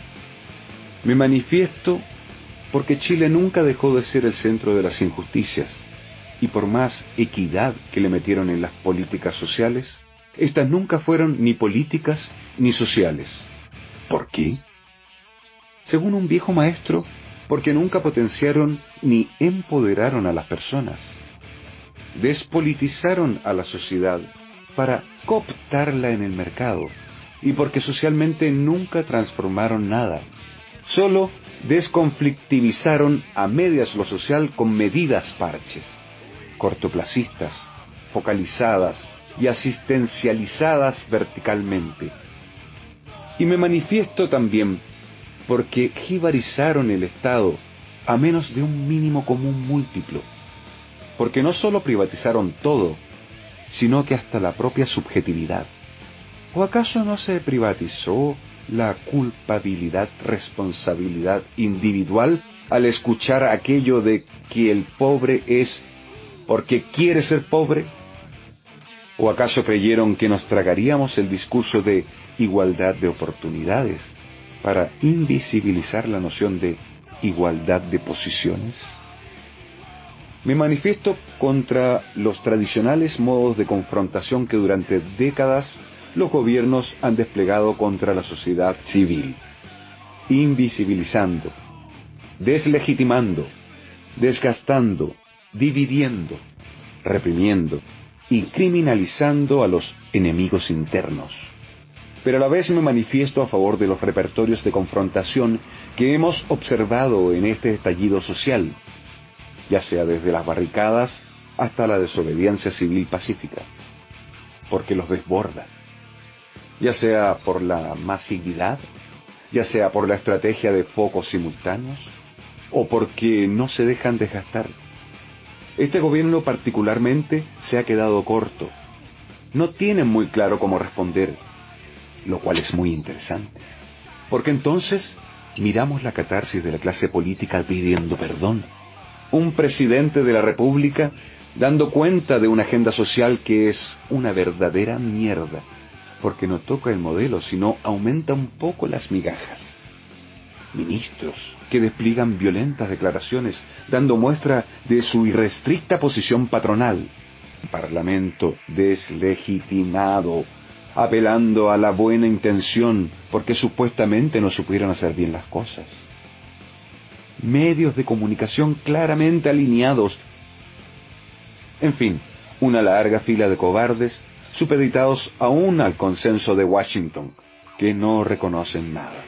Me manifiesto porque Chile nunca dejó de ser el centro de las injusticias, y por más equidad que le metieron en las políticas sociales, estas nunca fueron ni políticas ni sociales. ¿Por qué? Según un viejo maestro, porque nunca potenciaron ni empoderaron a las personas. Despolitizaron a la sociedad para cooptarla en el mercado, y porque socialmente nunca transformaron nada. Solo desconflictivizaron a medias lo social con medidas parches, cortoplacistas, focalizadas y asistencializadas verticalmente. Y me manifiesto también porque jibarizaron el Estado a menos de un mínimo común múltiplo, porque no solo privatizaron todo, sino que hasta la propia subjetividad. ¿O acaso no se privatizó la culpabilidad, responsabilidad individual al escuchar aquello de que el pobre es porque quiere ser pobre? ¿O acaso creyeron que nos tragaríamos el discurso de igualdad de oportunidades para invisibilizar la noción de igualdad de posiciones? Me manifiesto contra los tradicionales modos de confrontación que durante décadas los gobiernos han desplegado contra la sociedad civil, invisibilizando, deslegitimando, desgastando, dividiendo, reprimiendo y criminalizando a los enemigos internos. Pero a la vez me manifiesto a favor de los repertorios de confrontación que hemos observado en este estallido social, ya sea desde las barricadas hasta la desobediencia civil pacífica, porque los desborda, ya sea por la masividad, ya sea por la estrategia de focos simultáneos, o porque no se dejan desgastar. Este gobierno particularmente se ha quedado corto. No tienen muy claro cómo responder, lo cual es muy interesante, porque entonces miramos la catarsis de la clase política pidiendo perdón. Un presidente de la República dando cuenta de una agenda social que es una verdadera mierda, porque no toca el modelo, sino aumenta un poco las migajas. Ministros que despliegan violentas declaraciones dando muestra de su irrestricta posición patronal. Parlamento deslegitimado, apelando a la buena intención porque supuestamente no supieron hacer bien las cosas. Medios de comunicación claramente alineados. En fin, una larga fila de cobardes supeditados aún al consenso de Washington, que no reconocen nada.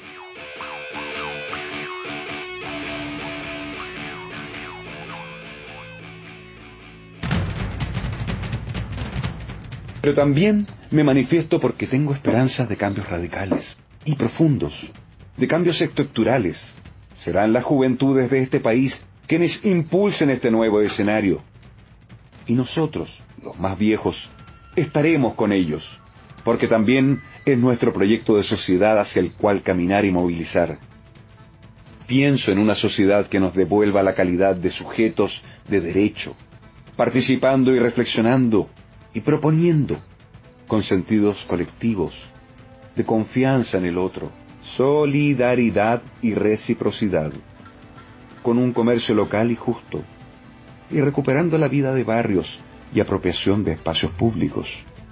Pero también me manifiesto porque tengo esperanzas de cambios radicales y profundos, de cambios estructurales. Serán las juventudes de este país quienes impulsen este nuevo escenario. Y nosotros, los más viejos, estaremos con ellos, porque también es nuestro proyecto de sociedad hacia el cual caminar y movilizar. Pienso en una sociedad que nos devuelva la calidad de sujetos de derecho, participando y reflexionando y proponiendo, con sentidos colectivos, de confianza en el otro, solidaridad y reciprocidad, con un comercio local y justo, y recuperando la vida de barrios y apropiación de espacios públicos.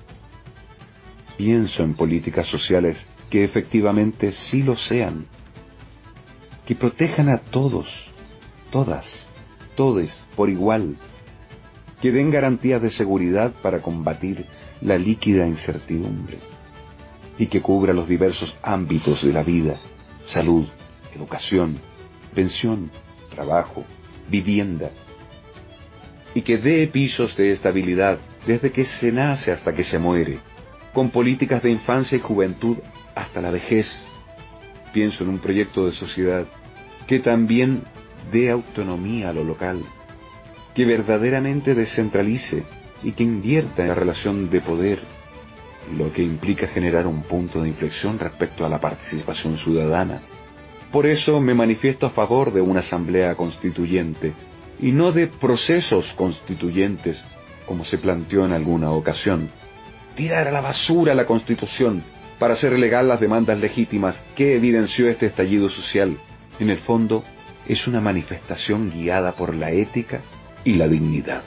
Pienso en políticas sociales que efectivamente sí lo sean, que protejan a todos, todas, todes por igual, que den garantías de seguridad para combatir la líquida incertidumbre y que cubra los diversos ámbitos de la vida: salud, educación, pensión, trabajo, vivienda, y que dé pisos de estabilidad desde que se nace hasta que se muere, con políticas de infancia y juventud hasta la vejez. Pienso en un proyecto de sociedad que también dé autonomía a lo local, que verdaderamente descentralice y que invierta en la relación de poder, lo que implica generar un punto de inflexión respecto a la participación ciudadana. Por eso me manifiesto a favor de una asamblea constituyente y no de procesos constituyentes, como se planteó en alguna ocasión. Tirar a la basura la Constitución para hacer legal las demandas legítimas que evidenció este estallido social, en el fondo, es una manifestación guiada por la ética y la dignidad.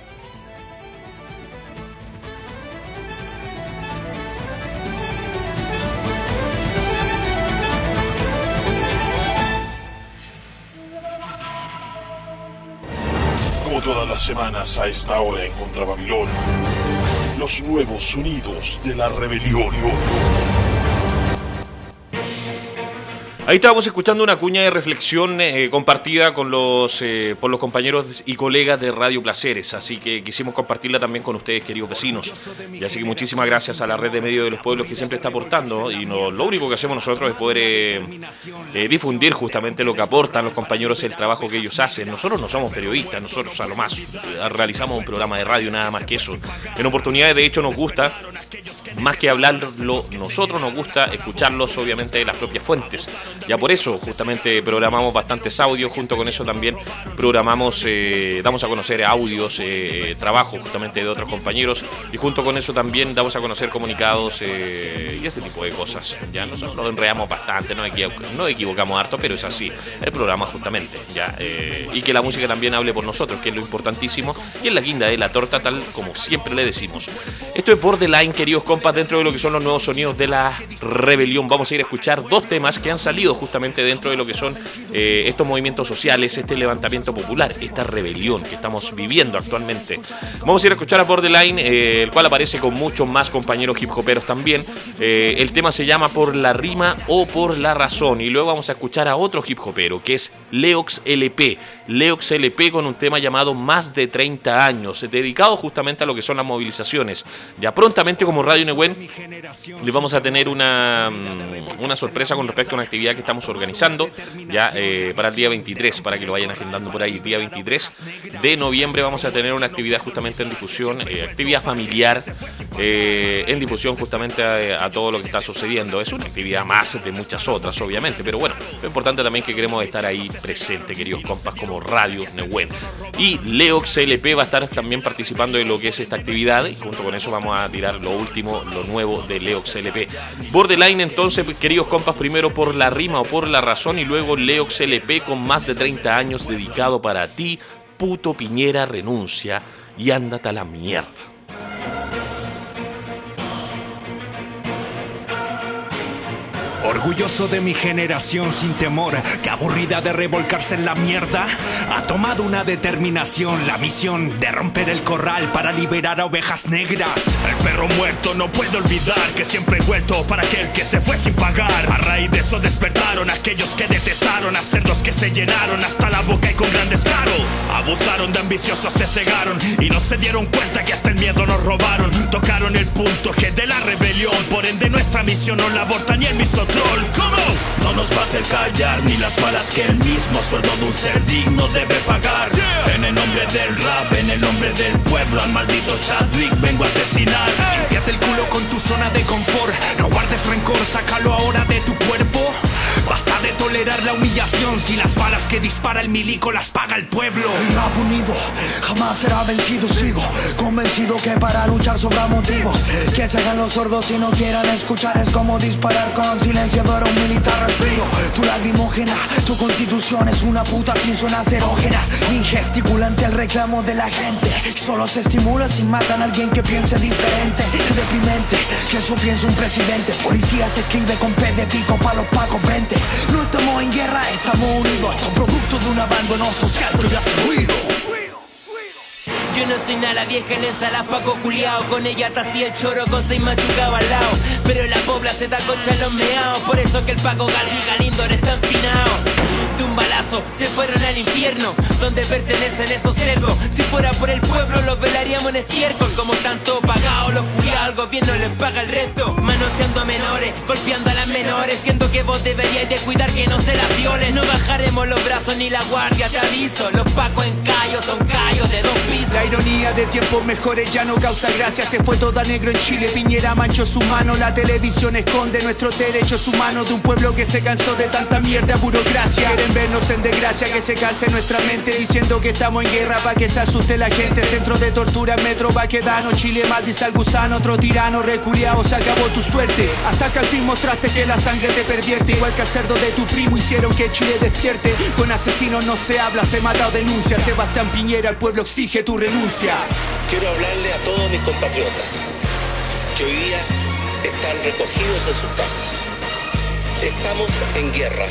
Como todas las semanas a esta hora en Contra Babilón, los nuevos sonidos de la rebelión. Ahí estábamos escuchando una cuña de reflexión eh, compartida con los eh, por los compañeros y colegas de Radio Placeres, así que quisimos compartirla también con ustedes, queridos vecinos. Y así que muchísimas gracias a la red de medios de los pueblos que siempre está aportando, y no, lo único que hacemos nosotros es poder eh, eh, difundir justamente lo que aportan los compañeros, el trabajo que ellos hacen. Nosotros no somos periodistas, nosotros a lo más eh, realizamos un programa de radio, nada más que eso. En oportunidades, de hecho, nos gusta, más que hablarlo nosotros, nos gusta escucharlos obviamente de las propias fuentes. Ya por eso justamente programamos bastantes audios, junto con eso también programamos, eh, damos a conocer audios, eh, trabajos justamente de otros compañeros, y junto con eso también damos a conocer comunicados eh, y ese tipo de cosas. Ya nosotros nos enredamos bastante, nos equivocamos, no equivocamos harto, pero es así el programa justamente, ya eh, y que la música también hable por nosotros, que es lo importantísimo, y es la guinda de la torta, tal como siempre le decimos. Esto es Borderline, queridos compas, dentro de lo que son los nuevos sonidos de la rebelión. Vamos a ir a escuchar dos temas que han salido justamente dentro de lo que son eh, estos movimientos sociales, este levantamiento popular, esta rebelión que estamos viviendo actualmente. Vamos a ir a escuchar a Borderline, eh, el cual aparece con muchos más compañeros hip hoperos también. Eh, el tema se llama Por la Rima o Por la Razón, y luego vamos a escuchar a otro hip hopero que es Leox L P. Leox L P con un tema llamado Más de treinta años, dedicado justamente a lo que son las movilizaciones. Ya prontamente, como Radio Nehuen, les vamos a tener una, una sorpresa con respecto a una actividad que estamos organizando ya eh, para el día veintitrés, para que lo vayan agendando por ahí. Día veintitrés de noviembre vamos a tener una actividad justamente en difusión, eh, actividad familiar, eh, en difusión justamente a, a todo lo que está sucediendo. Es una actividad más de muchas otras, obviamente, pero bueno, lo importante también es que queremos estar ahí presente, queridos compas, como Radio Nehuen. Y Leox L P va a estar también participando de lo que es esta actividad, y junto con eso vamos a tirar lo último, lo nuevo de Leox L P. Borderline entonces, queridos compas, primero Por la Rima o Por la Razón, y luego Leox L P con Más de treinta años, dedicado para ti. Puto Piñera, renuncia y ándate a la mierda. Orgulloso de mi generación sin temor, que aburrida de revolcarse en la mierda, ha tomado una determinación, la misión de romper el corral para liberar a ovejas negras. El perro muerto no puede olvidar que siempre he vuelto para aquel que se fue sin pagar. A raíz de eso despertaron aquellos que detestaron a ser los que se llenaron hasta la boca y con gran descaro. Abusaron de ambiciosos, se cegaron y no se dieron cuenta que hasta el miedo nos robaron. Tocaron el punto G de la rebelión, por ende nuestra misión no la aborta ni el misotro. ¿Cómo? No nos va a hacer callar ni las balas que el mismo sueldo de un ser digno debe pagar. Yeah. En el nombre del rap, en el nombre del pueblo, al maldito Chadwick vengo a asesinar. Hey. Límpiate el culo con tu zona de confort, no guardes rencor, sácalo ahora de tu cuerpo. Basta de tolerar la humillación, si las balas que dispara el milico las paga el pueblo. El rap unido jamás será vencido, sigo convencido que para luchar sobra motivos. Que se hagan los sordos y no quieran escuchar, es como disparar con silenciador a un militar respiro. Tu lagrimógena, tu constitución es una puta sin zonas erógenas, ni gesticulante el reclamo de la gente. Solo se estimula si matan a alguien que piense diferente. Qué deprimente, que eso piensa un presidente. Policía se escribe con P de pico pa' los pacos veinte. No estamos en guerra, estamos unidos. Esto es producto de un abandono social que ya hace ruido. Yo no soy nada vieja en ensala Paco culiao. Con ella te hacía el choro con seis machucados al lado. Pero la pobla se da concha los meados. Por eso que el Paco Galvi Galindor está enfinado. De un balazo se fueron al infierno, donde pertenecen esos cerdos. Si fuera por el pueblo los velaríamos terminamos en estiércol. Como tanto pagado, los culiados al gobierno les paga el resto. Manoseando a menores, golpeando a las menores, siendo que vos deberíais de cuidar que no se las violen. No bajaremos los brazos ni la guardia, te aviso. Los pacos en callos son callos de dos pisos. La ironía de tiempos mejores ya no causa gracia. Se fue toda negro en Chile, Piñera manchó su mano. La televisión esconde nuestros derechos humanos de un pueblo que se cansó de tanta mierda, burocracia. Quieren vernos en desgracia, que se canse nuestra mente diciendo que estamos en guerra pa' que se asuste la gente. Centro de tortura, metro Baquedano, Chile maldice al gusano. Otro tirano reculeado, se acabó tu suerte. Hasta que al fin mostraste que la sangre te pervierte. Igual que al cerdo de tu primo hicieron que Chile despierte. Con asesinos no se habla, se mata o denuncia. Sebastián Piñera, el pueblo exige tu renuncia. Quiero hablarle a todos mis compatriotas que hoy día están recogidos en sus casas. Estamos en guerra.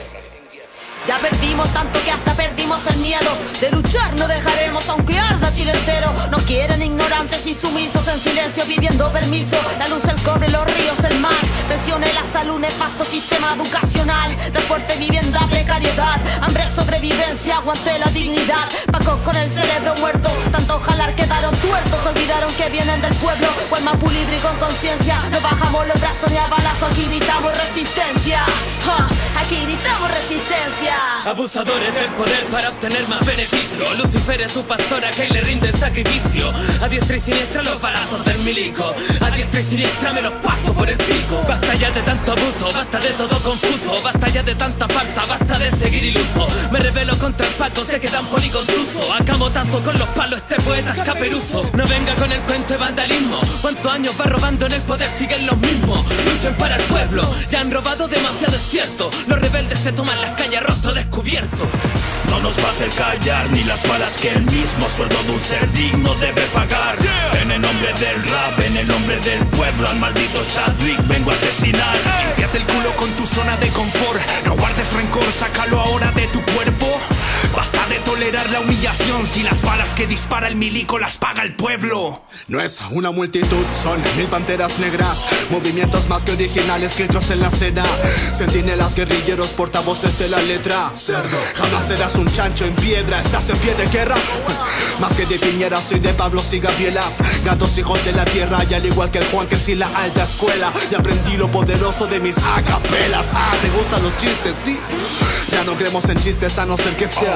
Ya perdimos tanto que hasta perdimos el miedo de luchar, no dejaremos aunque arda Chile entero. Nos quieren ignorantes y sumisos en silencio, viviendo permiso. La luz, el cobre, los ríos, el mar. Pensiones, la salud, nefasto sistema educacional. Transporte, vivienda, precariedad. Hambre, sobrevivencia, aguante la dignidad. Pacos con el cerebro muerto, tanto jalar quedaron tuertos. Olvidaron que vienen del pueblo, o el Mapu libre y con conciencia. No bajamos los brazos ni a balazo, aquí gritamos resistencia. Ja, aquí gritamos resistencia. Abusadores del poder para obtener más beneficio. Lucifer es su pastora que le rinden sacrificio. A diestra y siniestra los balazos del milico. A diestra y siniestra me los paso por el pico. Basta ya de tanto abuso, basta de todo confuso. Basta ya de tanta farsa, basta de seguir iluso. Me rebelo contra el Paco, se quedan policontuso. A camotazo con los palos este poeta es caperuso. No venga con el cuento de vandalismo. ¿Cuántos años va robando en el poder? Siguen los mismos. Luchen para el pueblo, ya han robado demasiado, es cierto. Los rebeldes se toman las calles rostro descubierto. No nos va a hacer callar ni las balas que el mismo sueldo de un ser digno debe pagar. Yeah. En el nombre del rap, en el nombre del pueblo, al maldito Chadwick vengo a asesinar. Hey. Límpiate el culo con tu zona de confort. No guardes rencor, sácalo ahora de tu cuerpo. Basta de tolerar la humillación. Si las balas que dispara el milico las paga el pueblo. No es una multitud, son mil panteras negras. Movimientos más que originales, filtros en la acera. Centinelas, guerrilleros, portavoces de la letra. Cerdo, jamás serás un chancho en piedra. Estás en pie de guerra. Más que de Piñera, soy de Pablos y Gavielas. Gatos hijos de la tierra, y al igual que el Juan que la alta escuela. Y aprendí lo poderoso de mis acapelas. Ah, ¿te gustan los chistes? Sí. Ya no creemos en chistes a no ser que sea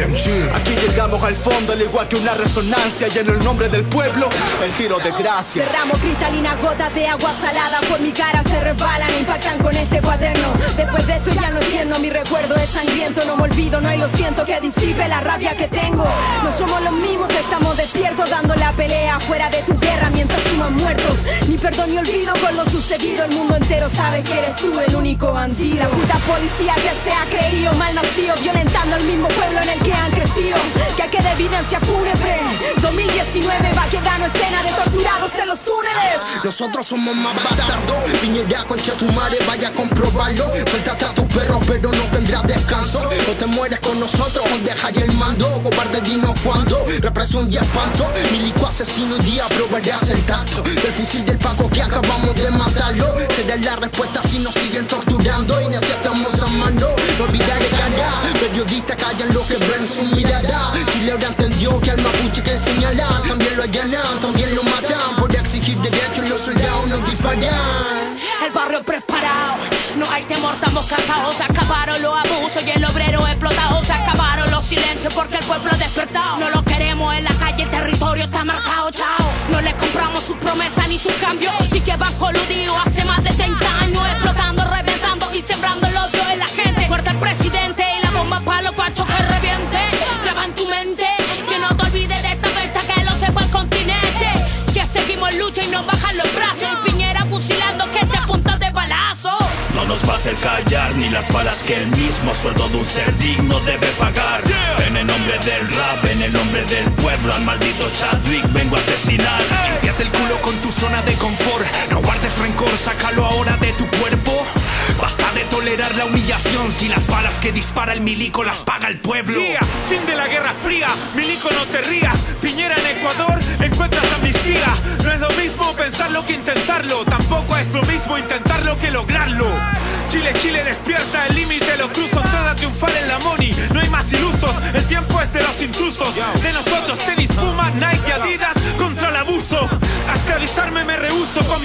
aquí llegamos al fondo, al igual que una resonancia. Y en el nombre del pueblo, el tiro de gracia. Derramo cristalina, gotas de agua salada por mi cara se resbalan, impactan con este cuaderno. Después de esto ya no entiendo, mi recuerdo es sangriento. No me olvido, no hay lo siento que disipe la rabia que tengo. No somos los mismos, estamos despiertos dando la pelea fuera de tu guerra mientras suman muertos. Ni perdón ni olvido con lo sucedido. El mundo entero sabe que eres tú el único bandido. La puta policía que se ha creído mal nacido, violentando el mismo pueblo en el que han crecido. Que quede evidencia fúnebre. dos mil diecinueve va quedando escena de torturados en los túneles. Nosotros somos más bastardos. Piñera concha tu madre, vaya a comprobarlo. Suéltate a tu perro pero no tendrás descanso. O te mueres con nosotros o dejas el mando. Cobarde dinos cuando, represión y espanto. Milico asesino y día probarás el tacto del fusil del Paco que acabamos de matarlo. Será la respuesta si nos siguen torturando. Y necesitamos a mano, no olvidaré cara. Periodistas callan lo que ven su mirada. Chile ahora entendió que al mapuche que señalan también lo allanan, también lo matan. Por exigir derechos los soldados nos disparan. El barrio preparado, no hay temor, estamos cansados. Se acabaron los abusos y el obrero explotado. Se acabaron los silencios porque el pueblo ha despertado. No lo queremos en la calle, el territorio está marcado, chao. No le compramos sus promesas ni sus cambios. Si llevan coludido hace más de treinta años, explotando, reventando y sembrando el odio en la gente. Muerta el presidente y la bomba para los fachos que reviente. Graba en tu mente, que no te olvides de esta fecha, que lo sepa el continente. Que seguimos en lucha y nos bajan los brazos. Y Piñera fusilando que te apunta de balazo. No nos va a hacer callar ni las balas que el mismo sueldo de un ser digno debe pagar. Yeah. En el nombre del rap, en el nombre del pueblo, al maldito Chadwick vengo a asesinar. Hey. Límpiate el culo con tu zona de confort. No guardes rencor, sácalo ahora de tu cuerpo. Basta de tolerar la humillación. Si las balas que dispara el milico las paga el pueblo. Yeah. Fin de la Guerra Fría, milico no te rías. Piñera en Ecuador, encuentras amnistía. No es lo mismo pensarlo que intentarlo. Tampoco es lo mismo intentarlo que lograrlo. Chile, Chile despierta, el límite lo cruzo. Entrada triunfal en la money, no hay más ilusos. El tiempo es de los intrusos. De nosotros tenis Puma, Nike, Adidas. Con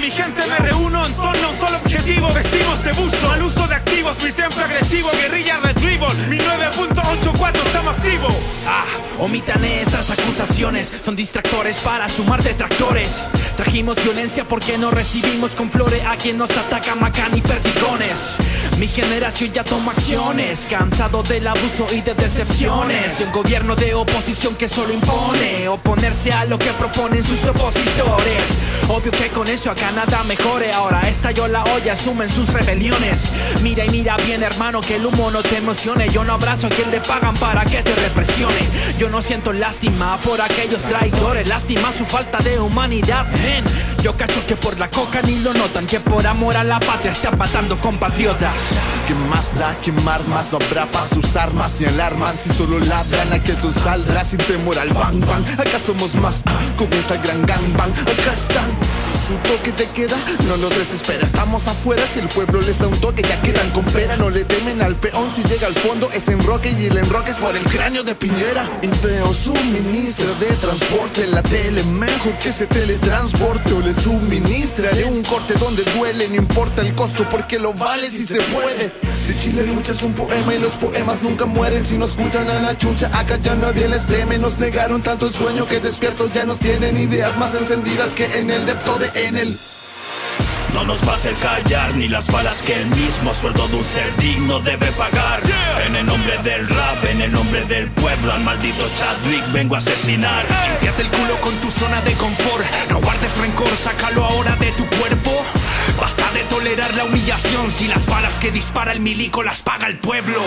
mi gente me reúno en torno a un solo objetivo. Vestimos de buzo, al uso de activos, mi temple agresivo, guerrilla retrieval, mi nueve punto ochenta y cuatro estamos activos. Ah, omitan esas acusaciones, son distractores para sumar detractores. Trajimos violencia porque no recibimos con flores a quien nos ataca macán y perdigones. Mi generación ya toma acciones, cansado del abuso y de decepciones, de un gobierno de oposición que solo impone oponerse a lo que proponen sus opositores. Obvio que con eso acá nada mejore, ahora estalló la olla, asumen sus rebeliones. Mira y mira bien, hermano, que el humo no te emocione. Yo no abrazo a quien le pagan para que te represione. Yo no siento lástima por aquellos traidores, lástima su falta de humanidad, men. Yo cacho que por la coca ni lo notan, que por amor a la patria están matando compatriotas. ¿Qué más da quemar más? No habrá para sus armas ni alarmas. Si solo ladran a que eso saldrá sin temor al bang bang. Acá somos más, ah, comienza el gran gangbang. Acá están, su toque te queda, no lo desespera. Estamos afuera, si el pueblo les da un toque ya quedan con pera. No le temen al peón, si llega al fondo es enroque y el enroque es por el cráneo de Piñera. Y veo suministro de transporte en la tele, mejor que se teletransporte o le suministraré un corte donde duele. No importa el costo porque lo vale si se puede. Si Chile lucha es un poema y los poemas nunca mueren. Si no escuchan a la chucha, acá ya nadie les teme. Nos negaron tanto el sueño que despiertos ya nos tienen ideas más encendidas que en el depto de Enel. No nos va a hacer callar ni las balas que el mismo sueldo de un ser digno debe pagar. Yeah. En el nombre del rap, en el nombre del pueblo, al maldito Chadwick vengo a asesinar. Hey. Límpiate el culo con tu zona de confort, no guardes rencor, sácalo ahora de tu cuerpo. Basta de tolerar la humillación, si las balas que dispara el milico las paga el pueblo.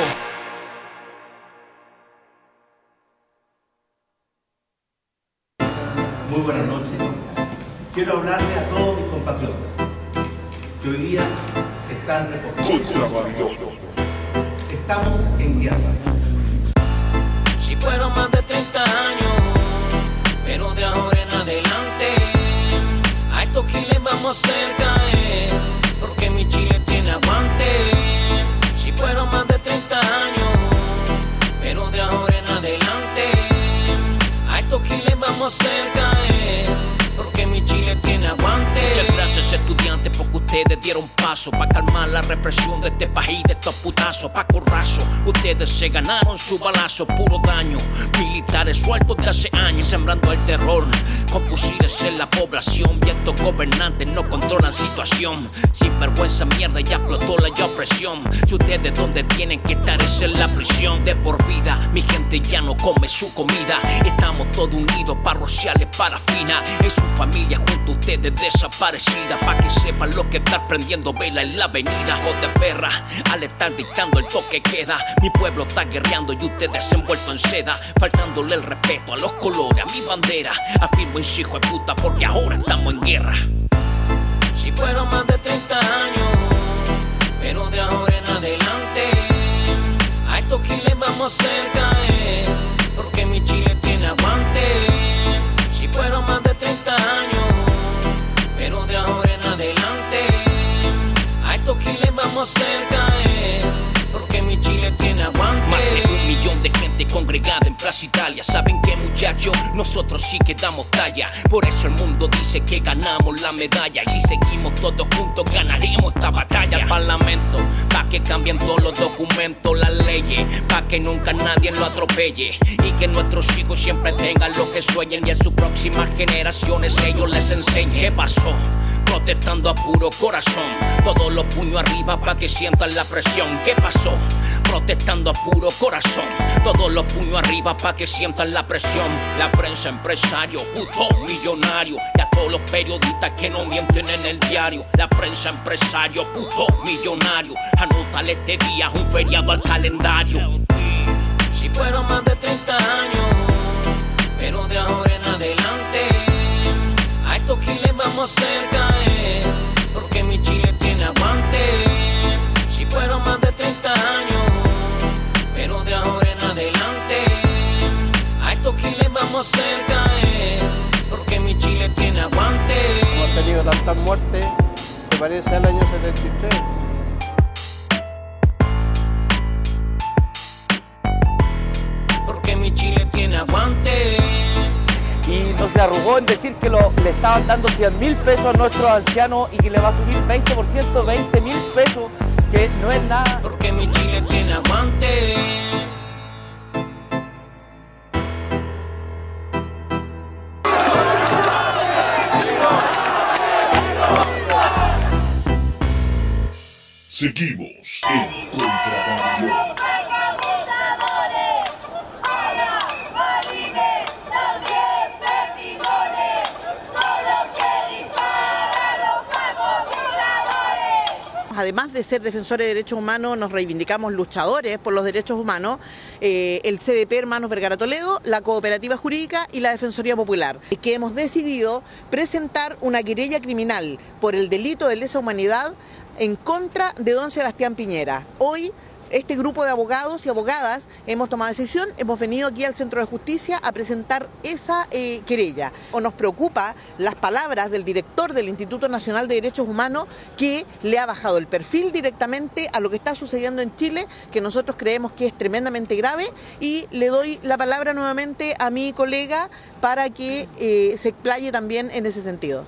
Muy buenas noches. Quiero hablarle a todos mis compatriotas que hoy día están recogidos. Estamos en guerra. Si fueron más de treinta años, pero de ahora en adelante a estos giles vamos a hacer caer, porque mi Chile tiene aguante. Si fueron más de treinta años, pero de ahora en adelante a estos giles vamos a hacer caer, porque mi Chile tiene aguante. Muchas gracias, estudiantes, porque ustedes dieron paso para calmar la represión de este país, de estos putazos. Paco Razo, ustedes se ganaron su balazo, puro daño. Militares sueltos de hace años, sembrando el terror con fusiles en la población. Y estos gobernantes no controlan situación. Sin vergüenza, mierda, ya explotó la opresión. Si ustedes donde tienen que estar es en la prisión de por vida. Mi gente ya no come su comida. Estamos todos unidos, parroquiales, parafina. Es su familia junto a ustedes desaparecida, pa' que sepan lo que estar prendiendo vela en la avenida. Hijos de perra, al estar dictando el toque queda, mi pueblo está guerreando y ustedes envueltos en seda, faltándole el respeto a los colores, a mi bandera. Afirmo en sí, hijo de puta, porque ahora estamos en guerra. Si fueron más de treinta años, pero de ahora en adelante a estos giles vamos a hacer caer, porque mi Chile tiene aguante. Si fueron más de treinta años, pero de ahora en adelante a estos giles vamos a hacer caer, porque mi Chile tiene aguante. Más de un millón de gente congregada en Plaza Italia. ¿Saben qué, muchachos? Nosotros sí que damos talla. Por eso el mundo dice que ganamos la medalla. Y si seguimos todos juntos ganaremos esta batalla. Al parlamento, pa' que cambien todos los documentos, las leyes, pa' que nunca nadie lo atropelle. Y que nuestros hijos siempre tengan lo que sueñen, y en sus próximas generaciones ellos les enseñen. ¿Qué pasó? Protestando a puro corazón, todos los puños arriba pa' que sientan la presión. ¿Qué pasó? Protestando a puro corazón, todos los puños arriba pa' que sientan la presión. La prensa, empresario, puto millonario, y a todos los periodistas que no mienten en el diario. La prensa, empresario, puto millonario, anótale este día un feriado al calendario. Si fueron más de treinta años, pero de ahora en adelante a estos giles vamos a hacer caer, porque mi Chile tiene aguante. Si fueron más de treinta años, pero de ahora en adelante a estos giles vamos a hacer caer, porque mi Chile tiene aguante. Hemos tenido tantas muertes, se parece al año setenta y tres. Porque mi Chile tiene aguante. Y no cuando se arrugó en decir que lo, le estaban dando cien mil pesos a nuestros ancianos y que le va a subir veinte por ciento, veinte mil pesos, que no es nada. Porque mi Chile tiene aguante. Seguimos en Contrabandilón. Además de ser defensores de derechos humanos, nos reivindicamos luchadores por los derechos humanos, eh, el C D P Hermanos Vergara Toledo, la Cooperativa Jurídica y la Defensoría Popular, que hemos decidido presentar una querella criminal por el delito de lesa humanidad en contra de don Sebastián Piñera. Hoy, este grupo de abogados y abogadas hemos tomado decisión, hemos venido aquí al Centro de Justicia a presentar esa eh, querella. O nos preocupa las palabras del director del Instituto Nacional de Derechos Humanos, que le ha bajado el perfil directamente a lo que está sucediendo en Chile, que nosotros creemos que es tremendamente grave, y le doy la palabra nuevamente a mi colega para que eh, se explaye también en ese sentido.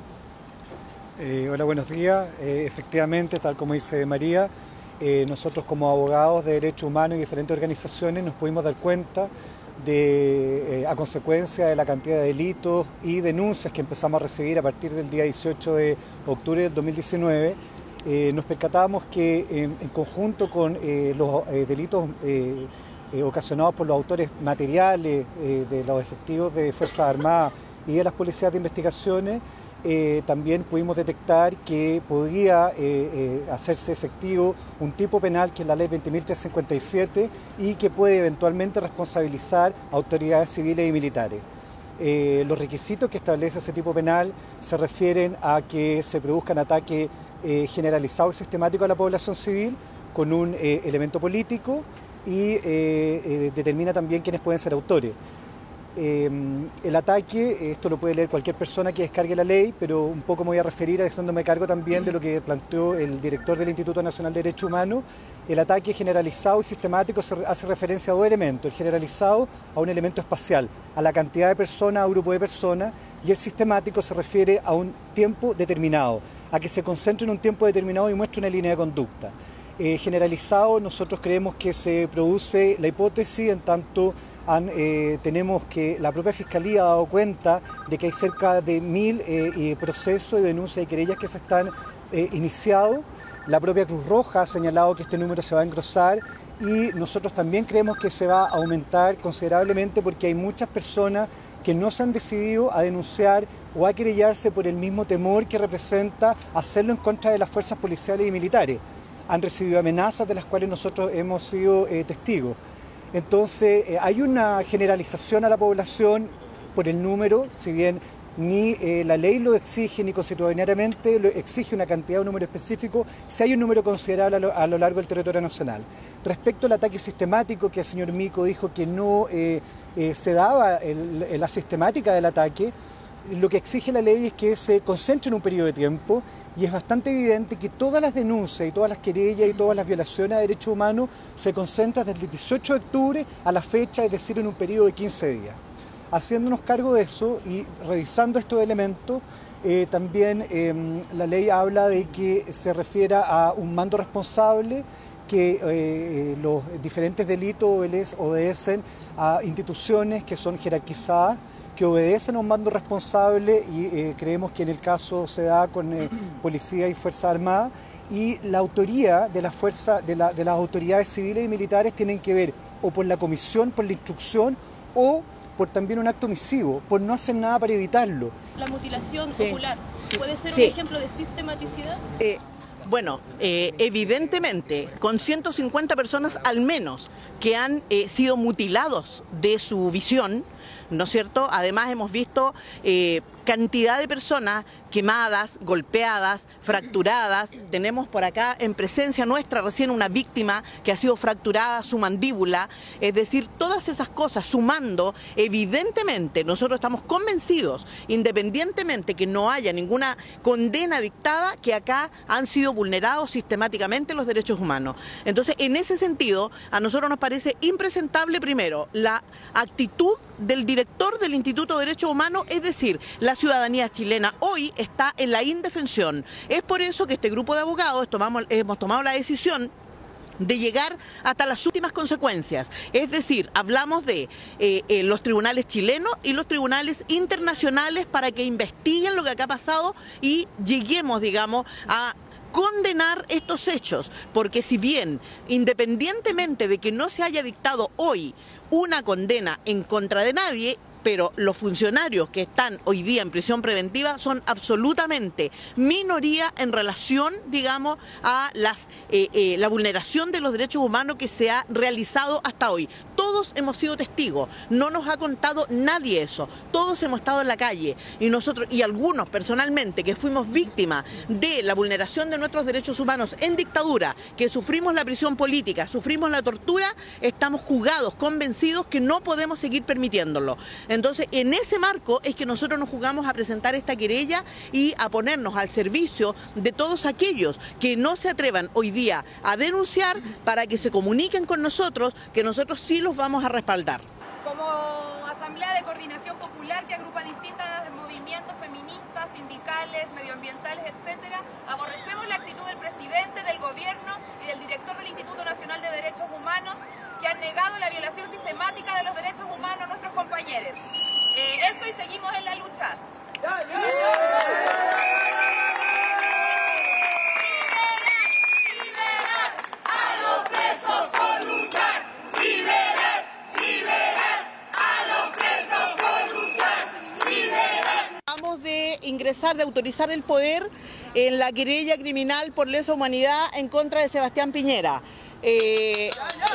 Eh, hola, buenos días. Eh, efectivamente, tal como dice María, Eh, nosotros como abogados de derechos humanos y diferentes organizaciones nos pudimos dar cuenta de, eh, a consecuencia de la cantidad de delitos y denuncias que empezamos a recibir a partir del día dieciocho de octubre del dos mil diecinueve, eh, nos percatábamos que en, en conjunto con eh, los eh, delitos eh, eh, ocasionados por los autores materiales eh, de los efectivos de Fuerzas Armadas y de las policías de investigaciones, Eh, también pudimos detectar que podía eh, eh, hacerse efectivo un tipo penal que es la ley veinte mil trescientos cincuenta y siete y que puede eventualmente responsabilizar a autoridades civiles y militares. Eh, los requisitos que establece ese tipo penal se refieren a que se produzcan ataques eh, generalizados y sistemáticos a la población civil con un eh, elemento político y eh, eh, determina también quiénes pueden ser autores. Eh, el ataque, esto lo puede leer cualquier persona que descargue la ley, pero un poco me voy a referir, haciéndome cargo también de lo que planteó el director del Instituto Nacional de Derechos Humanos. El ataque generalizado y sistemático se hace referencia a dos elementos: el generalizado a un elemento espacial, a la cantidad de personas, a un grupo de personas, y el sistemático se refiere a un tiempo determinado, a que se concentre en un tiempo determinado y muestre una línea de conducta. Eh, generalizado, nosotros creemos que se produce la hipótesis en tanto han, eh, tenemos que la propia Fiscalía ha dado cuenta de que hay cerca de mil eh, procesos de denuncias y querellas que se están eh, iniciados. La propia Cruz Roja ha señalado que este número se va a engrosar y nosotros también creemos que se va a aumentar considerablemente porque hay muchas personas que no se han decidido a denunciar o a querellarse por el mismo temor que representa hacerlo en contra de las fuerzas policiales y militares. Han recibido amenazas de las cuales nosotros hemos sido eh, testigos. Entonces eh, hay una generalización a la población por el número, si bien ni eh, la ley lo exige ni constitucionalmente lo exige una cantidad, un número específico, si hay un número considerable a lo, a lo largo del territorio nacional. Respecto al ataque sistemático, que el señor Mico dijo que no eh, eh, se daba el, la sistemática del ataque, lo que exige la ley es que se concentre en un periodo de tiempo y es bastante evidente que todas las denuncias y todas las querellas y todas las violaciones a derechos humanos se concentran desde el dieciocho de octubre a la fecha, es decir, en un periodo de quince días. Haciéndonos cargo de eso y revisando estos elementos, eh, también eh, la ley habla de que se refiera a un mando responsable, que eh, los diferentes delitos obedecen a instituciones que son jerarquizadas, que obedecen a un mando responsable y eh, creemos que en el caso se da con eh, Policía y Fuerza Armada, y la autoría de, la fuerza, de, la, de las autoridades civiles y militares tienen que ver o por la comisión, por la instrucción o por también un acto omisivo, por no hacer nada para evitarlo. La mutilación Sí. ocular, ¿puede ser Sí. un ejemplo de sistematicidad? Eh, Bueno, eh, evidentemente, con ciento cincuenta personas al menos que han eh, sido mutilados de su visión, ¿no es cierto? Además hemos visto eh, cantidad de personas quemadas, golpeadas, fracturadas. Tenemos por acá en presencia nuestra recién una víctima que ha sido fracturada su mandíbula. Es decir, todas esas cosas sumando, evidentemente nosotros estamos convencidos, independientemente que no haya ninguna condena dictada, que acá han sido vulnerados sistemáticamente los derechos humanos. Entonces, en ese sentido, a nosotros nos parece impresentable primero la actitud del el director del Instituto de Derechos Humanos, es decir, la ciudadanía chilena hoy está en la indefensión. Es por eso que este grupo de abogados tomamos, hemos tomado la decisión de llegar hasta las últimas consecuencias. Es decir, hablamos de eh, eh, los tribunales chilenos y los tribunales internacionales para que investiguen lo que acá ha pasado y lleguemos, digamos, a condenar estos hechos, porque si bien, independientemente de que no se haya dictado hoy una condena en contra de nadie, pero los funcionarios que están hoy día en prisión preventiva son absolutamente minoría en relación, digamos, a las, eh, eh, la vulneración de los derechos humanos que se ha realizado hasta hoy. Todos hemos sido testigos, no nos ha contado nadie eso, todos hemos estado en la calle y nosotros, y algunos personalmente que fuimos víctimas de la vulneración de nuestros derechos humanos en dictadura, que sufrimos la prisión política, sufrimos la tortura, estamos jugados, convencidos que no podemos seguir permitiéndolo. Entonces, en ese marco es que nosotros nos jugamos a presentar esta querella y a ponernos al servicio de todos aquellos que no se atrevan hoy día a denunciar para que se comuniquen con nosotros, que nosotros sí los vamos a respaldar. Como Asamblea de Coordinación Popular que agrupa distintos movimientos feministas, sindicales, medioambientales, etcétera, aborrecemos la actitud del presidente, del gobierno y del director del Instituto Nacional de Derechos Humanos, que han negado la violación sistemática de los derechos humanos a nuestros compañeros. Eh, eso y seguimos en la lucha. Liberar a los presos por luchar. Liberar, liberar a los presos por luchar. Liberar. Acabamos de ingresar, de autorizar el poder en la querella criminal por lesa humanidad en contra de Sebastián Piñera. Eh,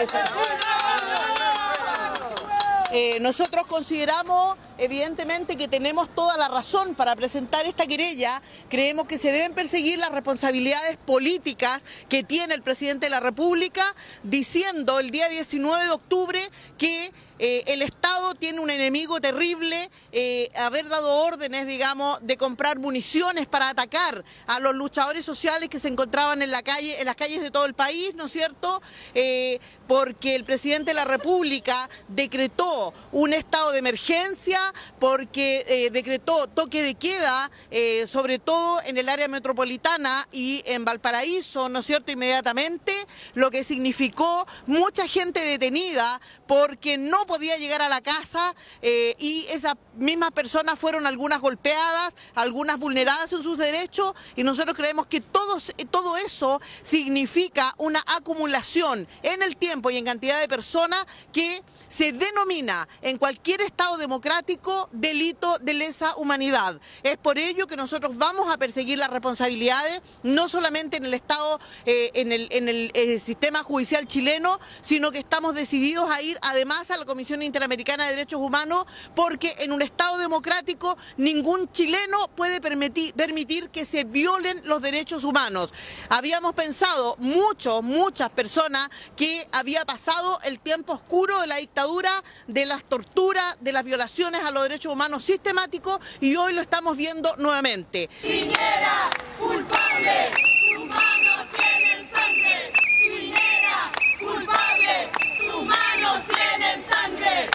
eh, nosotros consideramos evidentemente que tenemos toda la razón para presentar esta querella. Creemos que se deben perseguir las responsabilidades políticas que tiene el presidente de la República, diciendo el día diecinueve de octubre que eh, el Estado tiene un enemigo terrible, eh, haber dado órdenes, digamos, de comprar municiones para atacar a los luchadores sociales que se encontraban en la calle, en las calles de todo el país, ¿no es cierto? Eh, porque el presidente de la República decretó un estado de emergencia, porque eh, decretó toque de queda, eh, sobre todo en el área metropolitana y en Valparaíso, ¿no es cierto?, inmediatamente, lo que significó mucha gente detenida porque no podía llegar a la casa eh, y esas mismas personas fueron algunas golpeadas, algunas vulneradas en sus derechos, y nosotros creemos que todos, todo eso significa una acumulación en el tiempo y en cantidad de personas que se denomina en cualquier estado democrático delito de lesa humanidad. Es por ello que nosotros vamos a perseguir las responsabilidades, no solamente en el Estado, eh, en el, en el eh, sistema judicial chileno, sino que estamos decididos a ir además a la Comisión Interamericana de Derechos Humanos, porque en un Estado democrático ningún chileno puede permitir, permitir que se violen los derechos humanos. Habíamos pensado, muchos, muchas personas, que había pasado el tiempo oscuro de la dictadura, de las torturas, de las violaciones a los derechos humanos sistemáticos, y hoy lo estamos viendo nuevamente. Piñera, culpable, tus manos tienen sangre. Piñera, culpable, tus manos tienen sangre.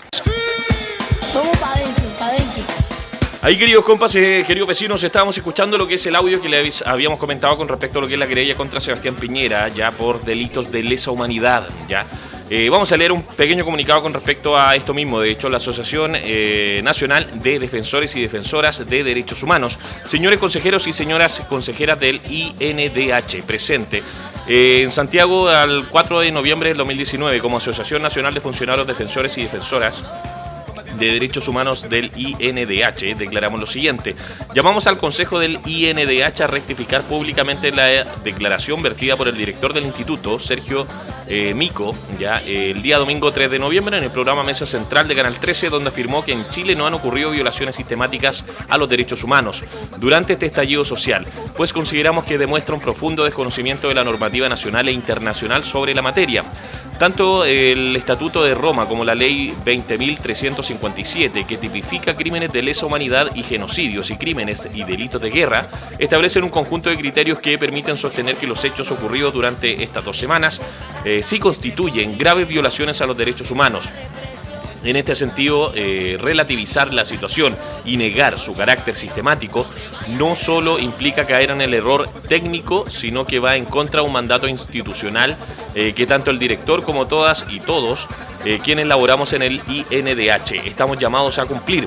Vamos para adentro, para adentro. Ahí, queridos compas, eh, queridos vecinos, estábamos escuchando lo que es el audio que le habíamos comentado con respecto a lo que es la querella contra Sebastián Piñera, ya por delitos de lesa humanidad, ya. Eh, vamos a leer un pequeño comunicado con respecto a esto mismo. De hecho, la Asociación eh, Nacional de Defensores y Defensoras de Derechos Humanos, señores consejeros y señoras consejeras del I N D H, presente eh, en Santiago al cuatro de noviembre del dos mil diecinueve como Asociación Nacional de Funcionarios Defensores y Defensoras de Derechos Humanos del I N D H, declaramos lo siguiente: llamamos al Consejo del I N D H a rectificar públicamente la declaración vertida por el director del instituto, Sergio eh, Mico, ya eh, el día domingo tres de noviembre en el programa Mesa Central de Canal trece, donde afirmó que en Chile no han ocurrido violaciones sistemáticas a los derechos humanos durante este estallido social, pues consideramos que demuestra un profundo desconocimiento de la normativa nacional e internacional sobre la materia. Tanto el Estatuto de Roma como la Ley veinte mil trescientos cincuenta y siete, que tipifica crímenes de lesa humanidad y genocidios y crímenes y delitos de guerra, establecen un conjunto de criterios que permiten sostener que los hechos ocurridos durante estas dos semanas eh, sí constituyen graves violaciones a los derechos humanos. En este sentido, eh, relativizar la situación y negar su carácter sistemático no solo implica caer en el error técnico, sino que va en contra de un mandato institucional eh, que tanto el director como todas y todos eh, quienes laboramos en el I N D H estamos llamados a cumplir.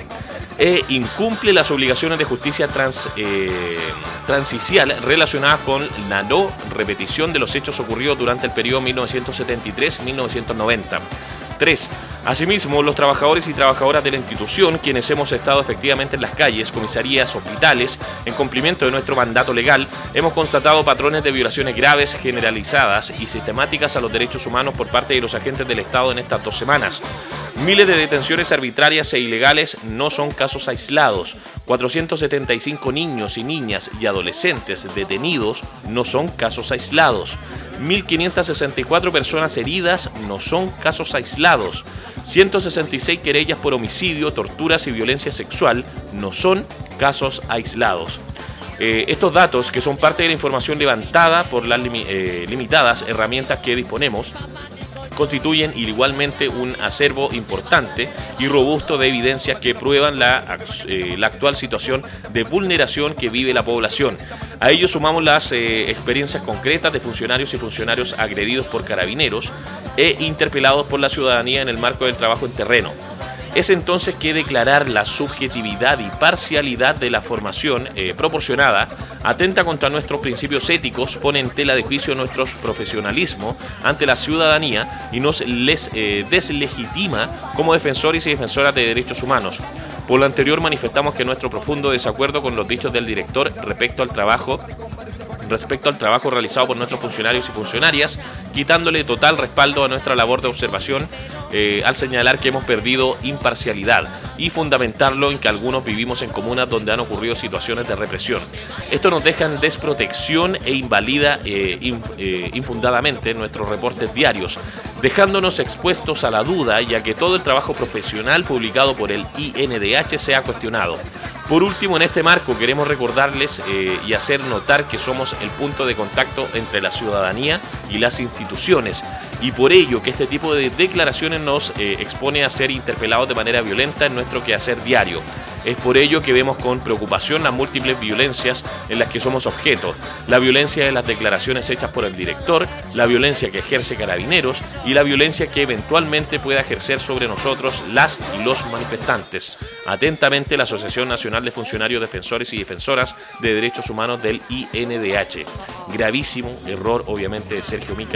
E incumple las obligaciones de justicia trans, eh, transicial relacionadas con la no repetición de los hechos ocurridos durante el periodo mil novecientos setenta y tres a mil novecientos noventa. tres. Asimismo, los trabajadores y trabajadoras de la institución, quienes hemos estado efectivamente en las calles, comisarías, hospitales, en cumplimiento de nuestro mandato legal, hemos constatado patrones de violaciones graves, generalizadas y sistemáticas a los derechos humanos por parte de los agentes del Estado en estas dos semanas. Miles de detenciones arbitrarias e ilegales no son casos aislados. cuatrocientos setenta y cinco niños y niñas y adolescentes detenidos no son casos aislados. mil quinientas sesenta y cuatro personas heridas no son casos aislados. ciento sesenta y seis querellas por homicidio, torturas y violencia sexual no son casos aislados. Eh, estos datos, que son parte de la información levantada por las limi- eh, limitadas herramientas que disponemos, constituyen igualmente un acervo importante y robusto de evidencias que prueban la, eh, la actual situación de vulneración que vive la población. A ello sumamos las eh, experiencias concretas de funcionarios y funcionarios agredidos por carabineros e interpelados por la ciudadanía en el marco del trabajo en terreno. Es entonces que declarar la subjetividad y parcialidad de la formación eh, proporcionada atenta contra nuestros principios éticos, pone en tela de juicio nuestro profesionalismo ante la ciudadanía y nos les eh, deslegitima como defensores y defensoras de derechos humanos. Por lo anterior, manifestamos que nuestro profundo desacuerdo con los dichos del director respecto al trabajo respecto al trabajo realizado por nuestros funcionarios y funcionarias, quitándole total respaldo a nuestra labor de observación eh, al señalar que hemos perdido imparcialidad y fundamentarlo en que algunos vivimos en comunas donde han ocurrido situaciones de represión. Esto nos deja en desprotección e invalida eh, inf, eh, infundadamente nuestros reportes diarios, dejándonos expuestos a la duda, ya que todo el trabajo profesional publicado por el I N D H se ha cuestionado. Por último, en este marco queremos recordarles eh, y hacer notar que somos el punto de contacto entre la ciudadanía y las instituciones, y por ello que este tipo de declaraciones nos eh, expone a ser interpelados de manera violenta en nuestro quehacer diario. Es por ello que vemos con preocupación las múltiples violencias en las que somos objeto, la violencia de las declaraciones hechas por el director, la violencia que ejerce Carabineros y la violencia que eventualmente pueda ejercer sobre nosotros las y los manifestantes. Atentamente, la Asociación Nacional de Funcionarios Defensores y Defensoras de Derechos Humanos del I N D H. Gravísimo error, obviamente, de Sergio Mica,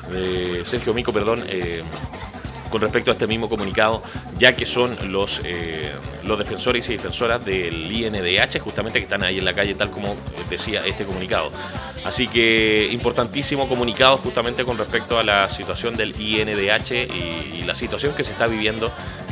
eh, Sergio Mico, perdón, eh, con respecto a este mismo comunicado, ya que son los, eh, los defensores y defensoras del I N D H, justamente, que están ahí en la calle, tal como decía este comunicado. Así que importantísimo comunicado justamente con respecto a la situación del I N D H y, y la situación que se está viviendo,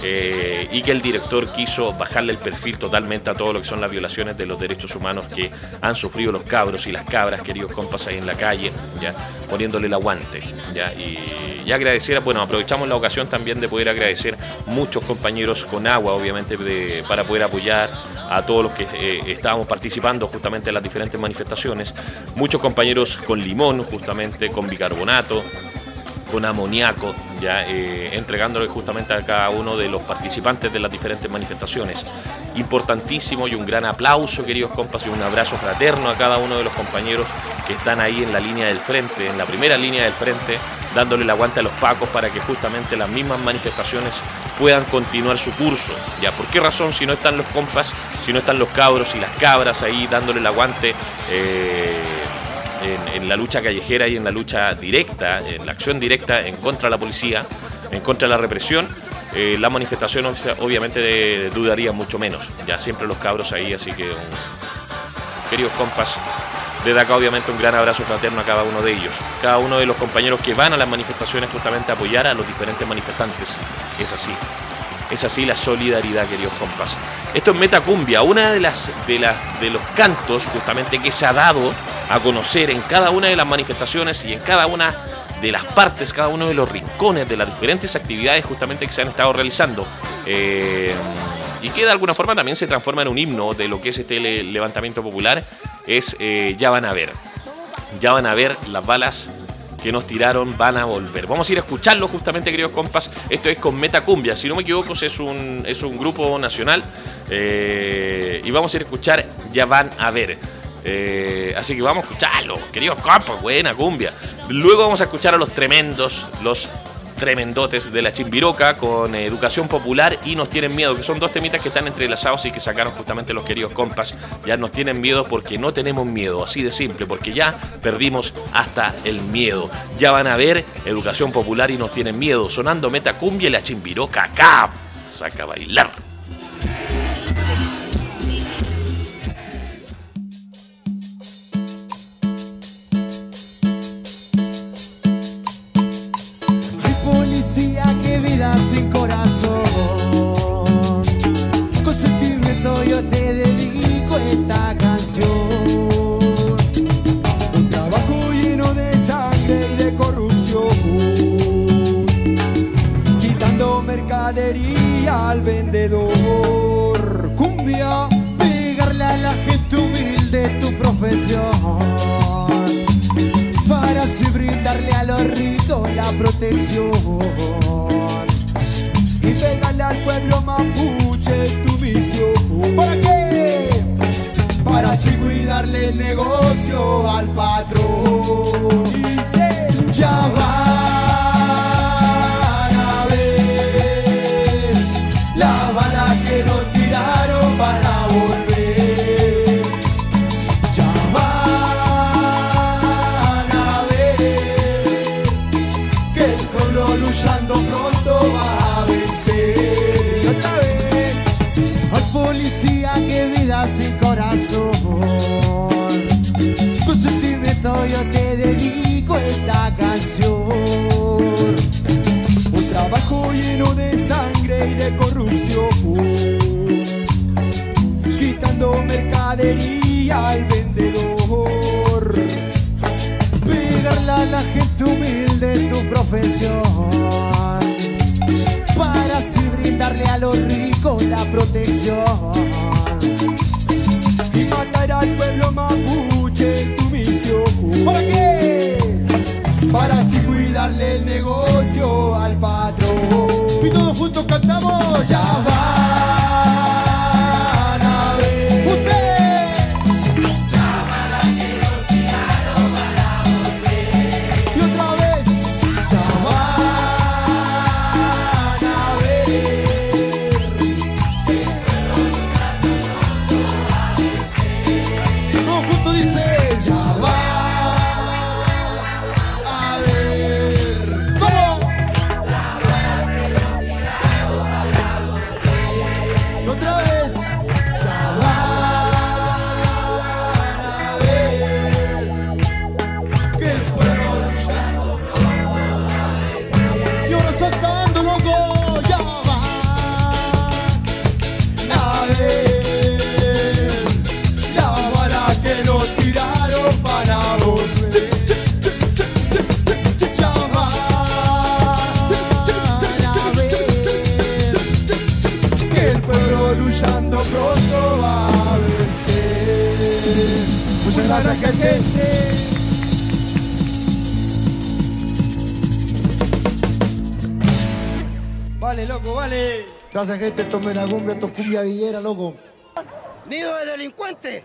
eh, y que el director quiso bajarle el perfil totalmente a todo lo que son las violaciones de los derechos humanos que han sufrido los cabros y las cabras, queridos compas, ahí en la calle, ya poniéndole el aguante, ya, y, y agradecer, bueno, aprovechamos la ocasión también de poder agradecer muchos compañeros con agua, obviamente, de, para poder apoyar a todos los que eh, estábamos participando justamente en las diferentes manifestaciones, muchos compañeros con limón, justamente con bicarbonato, con amoníaco, ya eh, entregándole justamente a cada uno de los participantes de las diferentes manifestaciones. Importantísimo, y un gran aplauso, queridos compas, y un abrazo fraterno a cada uno de los compañeros que están ahí en la línea del frente, en la primera línea del frente, dándole el aguante a los pacos para que justamente las mismas manifestaciones puedan continuar su curso. ¿Ya? ¿Por qué razón? Si no están los compas, si no están los cabros y las cabras ahí dándole el aguante eh, en, en la lucha callejera y en la lucha directa, en la acción directa en contra de la policía, en contra de la represión, eh, la manifestación obviamente de, dudaría mucho menos. Ya siempre los cabros ahí, así que um, queridos compas, desde acá obviamente un gran abrazo fraterno a cada uno de ellos, cada uno de los compañeros que van a las manifestaciones justamente a apoyar a los diferentes manifestantes. Es así, es así la solidaridad, queridos compas. Esto es Metacumbia, una de las de las de los cantos justamente que se ha dado a conocer en cada una de las manifestaciones y en cada una de las partes, cada uno de los rincones de las diferentes actividades justamente que se han estado realizando. Eh, y que de alguna forma también se transforma en un himno de lo que es este levantamiento popular. Es eh, ya van a ver, ya van a ver las balas que nos tiraron van a volver. Vamos a ir a escucharlo justamente, queridos compas. Esto es con Metacumbia, si no me equivoco es un, es un grupo nacional, eh, y vamos a ir a escuchar Ya Van a Ver. Eh, así que vamos a escucharlo, queridos compas, buena cumbia. Luego vamos a escuchar a los tremendos, los tremendotes de la Chimbiroca con eh, Educación Popular y Nos Tienen Miedo, que son dos temitas que están entrelazados y que sacaron justamente los queridos compas. Ya nos tienen miedo porque no tenemos miedo, así de simple, porque ya perdimos hasta el miedo. Ya van a ver Educación Popular y Nos Tienen Miedo, sonando Metacumbia y la Chimbiroca acá. Saca a bailar. Que vida sin corazón, con sentimiento yo te dedico esta canción. Un trabajo lleno de sangre y de corrupción, quitando mercadería al vendedor. Cumbia, pegarle a la gente humilde tu profesión, para así brindarle a los ricos la protección. Y pegarle al pueblo mapuche tu misión. ¿Para qué? Para así cuidarle el negocio al patrón. Dice, ya van a ver la bala que nos tiraron van a volver. Ya van a ver que el pueblo luchando pronto va a vencer. Otra vez, al policía que vida sin corazón, con sentimiento yo te dedico esta canción. Un trabajo lleno de sangre y de corrupción, quitando mercadería al vendedor. Pegarle a la gente humilde tu profesión, para así brindarle a los ricos la protección. Y matar al pueblo mapuche tu misión. ¿Para qué? Para así cuidarle el negocio al patrón. Y todos juntos cantamos. Ya van a ver ustedes. La bala que nos tiraron van a volver. Y otra vez. Ya van a ver. Todos juntos dice. Ya van a ver. ¿Cómo? Y otra vez. Ya van a ver que el pueblo luchando. Y ahora saltando, loco. Ya van a ver la bala que nos tiraron para volver. Ya van a ver que el pueblo luchando pronto va a vencer. Muchas gracias, gente. Vale, loco, vale. Gracias, gente. Esto es Metacumbia, esto es cumbia villera, loco. Nido de delincuentes.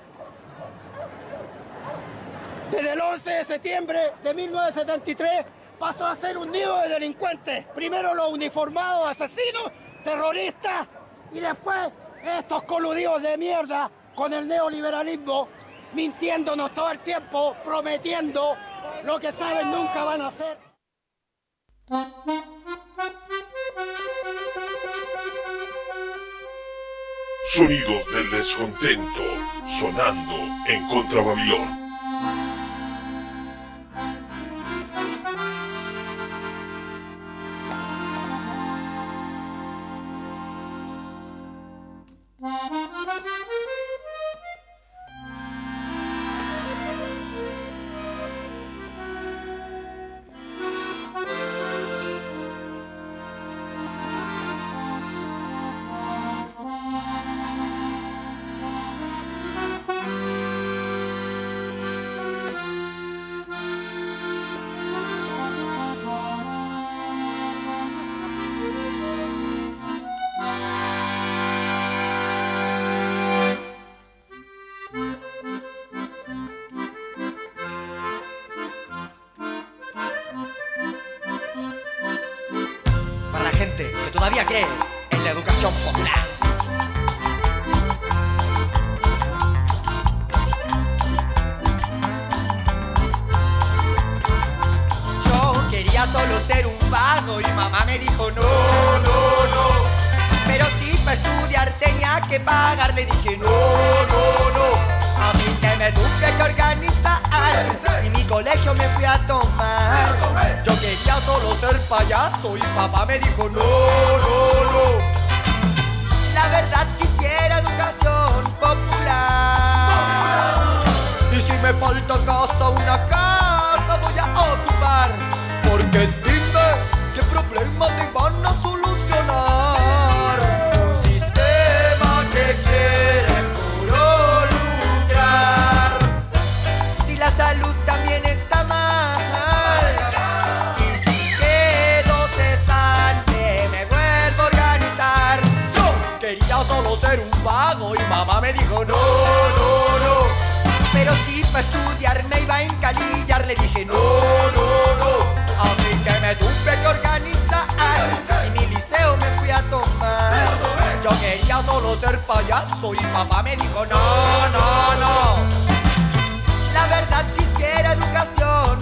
Desde el once de septiembre de mil novecientos setenta y tres pasó a ser un nido de delincuentes. Primero los uniformados, asesinos, terroristas, y después estos coludidos de mierda con el neoliberalismo, mintiéndonos todo el tiempo, prometiendo lo que saben nunca van a hacer. Sonidos del descontento, sonando en Contra Babilón. todavía cree en la educación popular. Yo quería solo ser un vago y mamá me dijo no, no, no. Pero si para estudiar tenía que pagar, le dije no, no, no. Así que me tuve que organizar y mi colegio me fui a tomar. Yo quería solo ser payaso y papá me dijo no, no, no. La verdad quisiera educación popular. Y si me falta casa, una casa voy a ocupar. Porque dime qué problemas te van a solucionar. Un sistema que quiere puro lucrar. Si la salud también está mal y si quedo cesante me vuelvo a organizar. Yo quería solo ser un vago y mamá me dijo no, no, no. Pero si para estudiar me iba a encalillar, le dije no, no, no. Así que me tuve que organizar y mi liceo me fui a tomar. Yo quería solo ser payaso y papá me dijo no, no, no. La verdad quisiera educación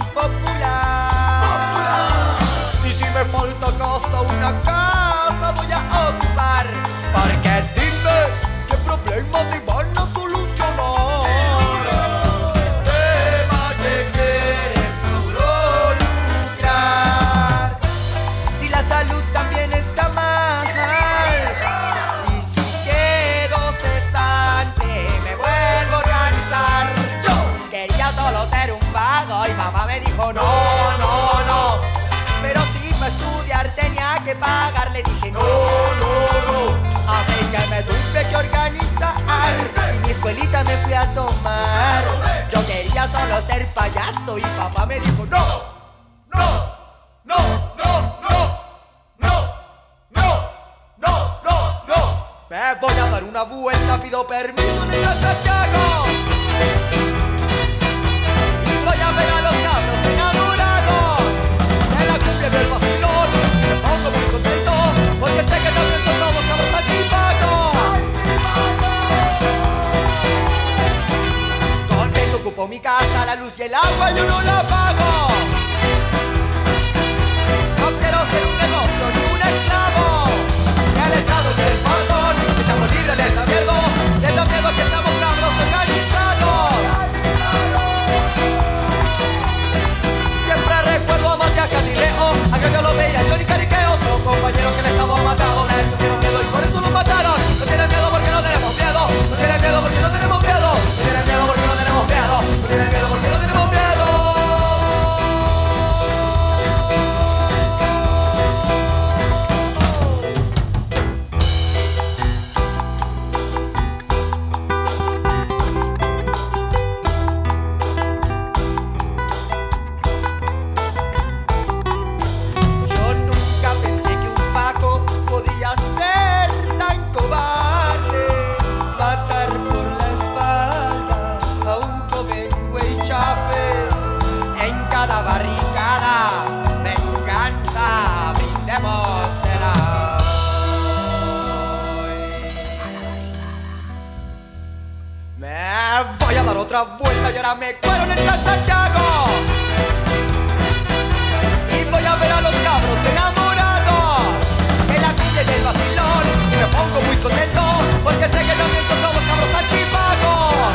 popular. Y si me falta casa, una casa voy a ocupar. Porque dime qué problemas te van a solucionar. Un sistema que quiere puro lucrar. Si la salud también está mal y si quedo cesante me vuelvo a organizar. Yo quería solo ser un vago y mamá me dijo no, no, no. Pero si para estudiar tenía que pagar, le dije no, no, no. Así que me tuve que organizar y mi escuelita me fui a tomar. Yo quería solo ser payaso y papá me dijo no, no, no, no, no, no, no, no, no, no. Me voy a dar una vuelta, pido permiso en el Santiago. Y voy a ver a los cabros enamorados de la cumbre del vacilón. Me pongo muy contento porque sé que también son todos cabros antipagos. Contento ocupo mi casa, la luz y el agua yo no la pago. No quiero ser un negocio ni un esclavo. Y al Estado y el patrón, que seamos libres les da miedo. Les da miedo que seamos cabros organizados. Siempre recuerdo a Matías Galileo, a que yo lo veía, Johnny Cariqueo. Son compañeros que el Estado ha matado, les tuvieron miedo y por eso los mataron. No tienen miedo porque no tenemos miedo. No tienen miedo porque no tenemos miedo. No tienen miedo porque no tenemos miedo. No tienen miedo porque no tenemos miedo. Yo nunca pensé que un Paco podía ser tan cobarde, matar por la espalda a un joven güey chafe. En cada barricada, venganza, brindémosela hoy. Me voy a dar otra vuelta y ahora me cuero en el Gran Santiago. Y voy a ver a los cabros enamorados en la cumbre del vacilón. Y me pongo muy contento porque sé que también son todos cabros antipagos.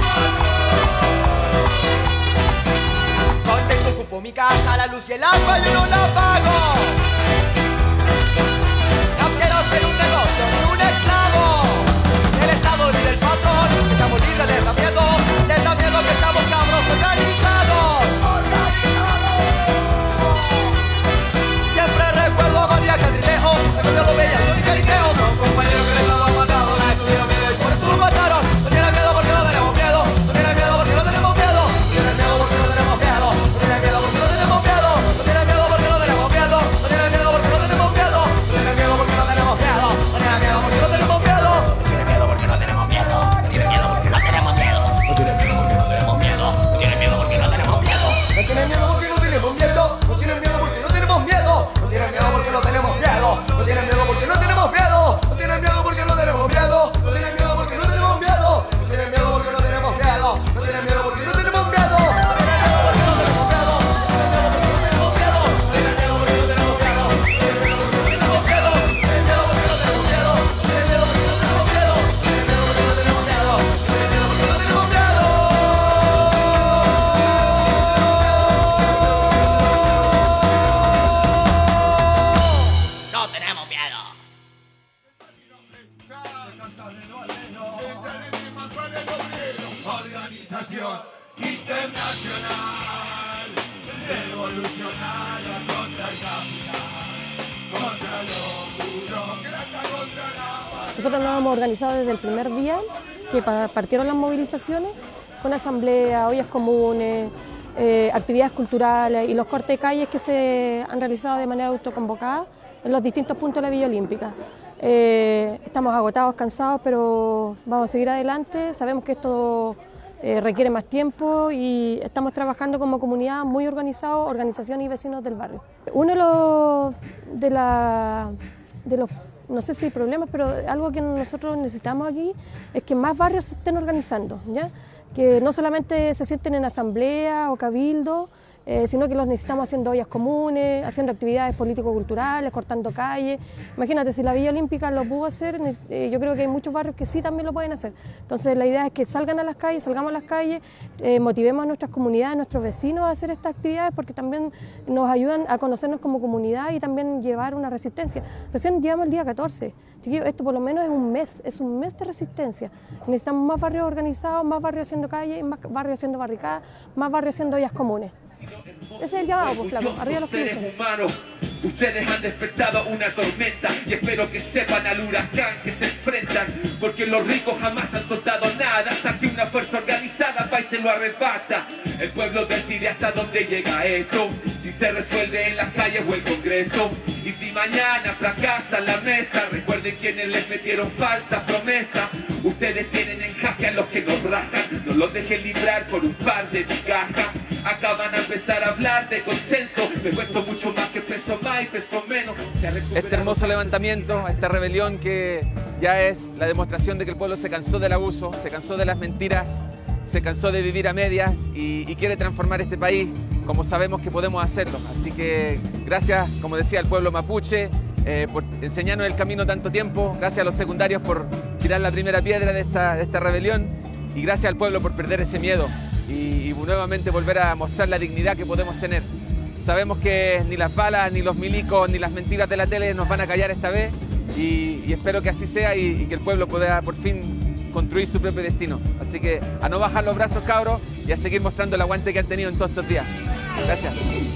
Contento ocupo mi casa, la luz y el agua yo no la pago. No quiero ser un negocio ni un esclavo del Estado ni del patrón. Que seamos libres les da miedo. Les da miedo que seamos cabros organizados. Siempre recuerdo a María Cadrilejo, de medio lo veía, Tony Cariqueo. Son compañeros que el Estado ha matado, les tuvieron miedo y por eso los mataron. No tienen miedo porque no tenemos miedo. No tienen miedo porque no tenemos miedo. No tienen miedo porque no tenemos miedo. No tienen miedo porque no tenemos miedo. No tienen miedo porque no tenemos Organización internacional, revolucionaria contra el capital, contra los burócratas, contra la... Nosotros nos hemos organizado desde el primer día que partieron las movilizaciones con asambleas, ollas comunes, eh, actividades culturales y los cortes de calles que se han realizado de manera autoconvocada en los distintos puntos de la Villa Olímpica. Eh, estamos agotados, cansados, pero vamos a seguir adelante. Sabemos que esto eh, requiere más tiempo y estamos trabajando como comunidad muy organizados, organizaciones y vecinos del barrio. Uno de los, de la, de los no sé si problemas, pero algo que nosotros necesitamos aquí es que más barrios se estén organizando, ¿ya? Que no solamente se sienten en asamblea o cabildo, eh, sino que los necesitamos haciendo ollas comunes, haciendo actividades político-culturales, cortando calles. Imagínate, si la Villa Olímpica lo pudo hacer, eh, yo creo que hay muchos barrios que sí también lo pueden hacer. Entonces la idea es que salgan a las calles, salgamos a las calles, eh, motivemos a nuestras comunidades, a nuestros vecinos a hacer estas actividades porque también nos ayudan a conocernos como comunidad y también llevar una resistencia. Recién llevamos el día catorce. Chiquillos, esto por lo menos es un mes, es un mes de resistencia. Necesitamos más barrios organizados, más barrios haciendo calles, más barrios haciendo barricadas, más barrios haciendo ollas comunes. Ese es el llamado, pues, flaco, arriba los seres humanos, ustedes han despertado una tormenta y espero que sepan al huracán que se enfrentan, porque los ricos jamás han soltado nada hasta que una fuerza organizada va y se lo arrebata. El pueblo decide hasta dónde llega esto, si se resuelve en las calles o el Congreso. Y si mañana fracasa la mesa, recuerden quienes les metieron falsas promesas. Ustedes tienen en jaque a los que nos rajan, no los dejen librar por un par de migajas. Acá van a empezar a hablar de consenso, me cuento mucho más que peso más y peso menos. Este hermoso levantamiento, esta rebelión que ya es la demostración de que el pueblo se cansó del abuso, se cansó de las mentiras, se cansó de vivir a medias y, y quiere transformar este país como sabemos que podemos hacerlo. Así que gracias, como decía, al pueblo mapuche eh, por enseñarnos el camino tanto tiempo, gracias a los secundarios por tirar la primera piedra de esta, de esta rebelión y gracias al pueblo por perder ese miedo y, y nuevamente volver a mostrar la dignidad que podemos tener. Sabemos que ni las balas, ni los milicos, ni las mentiras de la tele nos van a callar esta vez y, y espero que así sea y, y que el pueblo pueda por fin construir su propio destino. Así que a no bajar los brazos, cabros, y a seguir mostrando el aguante que han tenido en todos estos días. Gracias.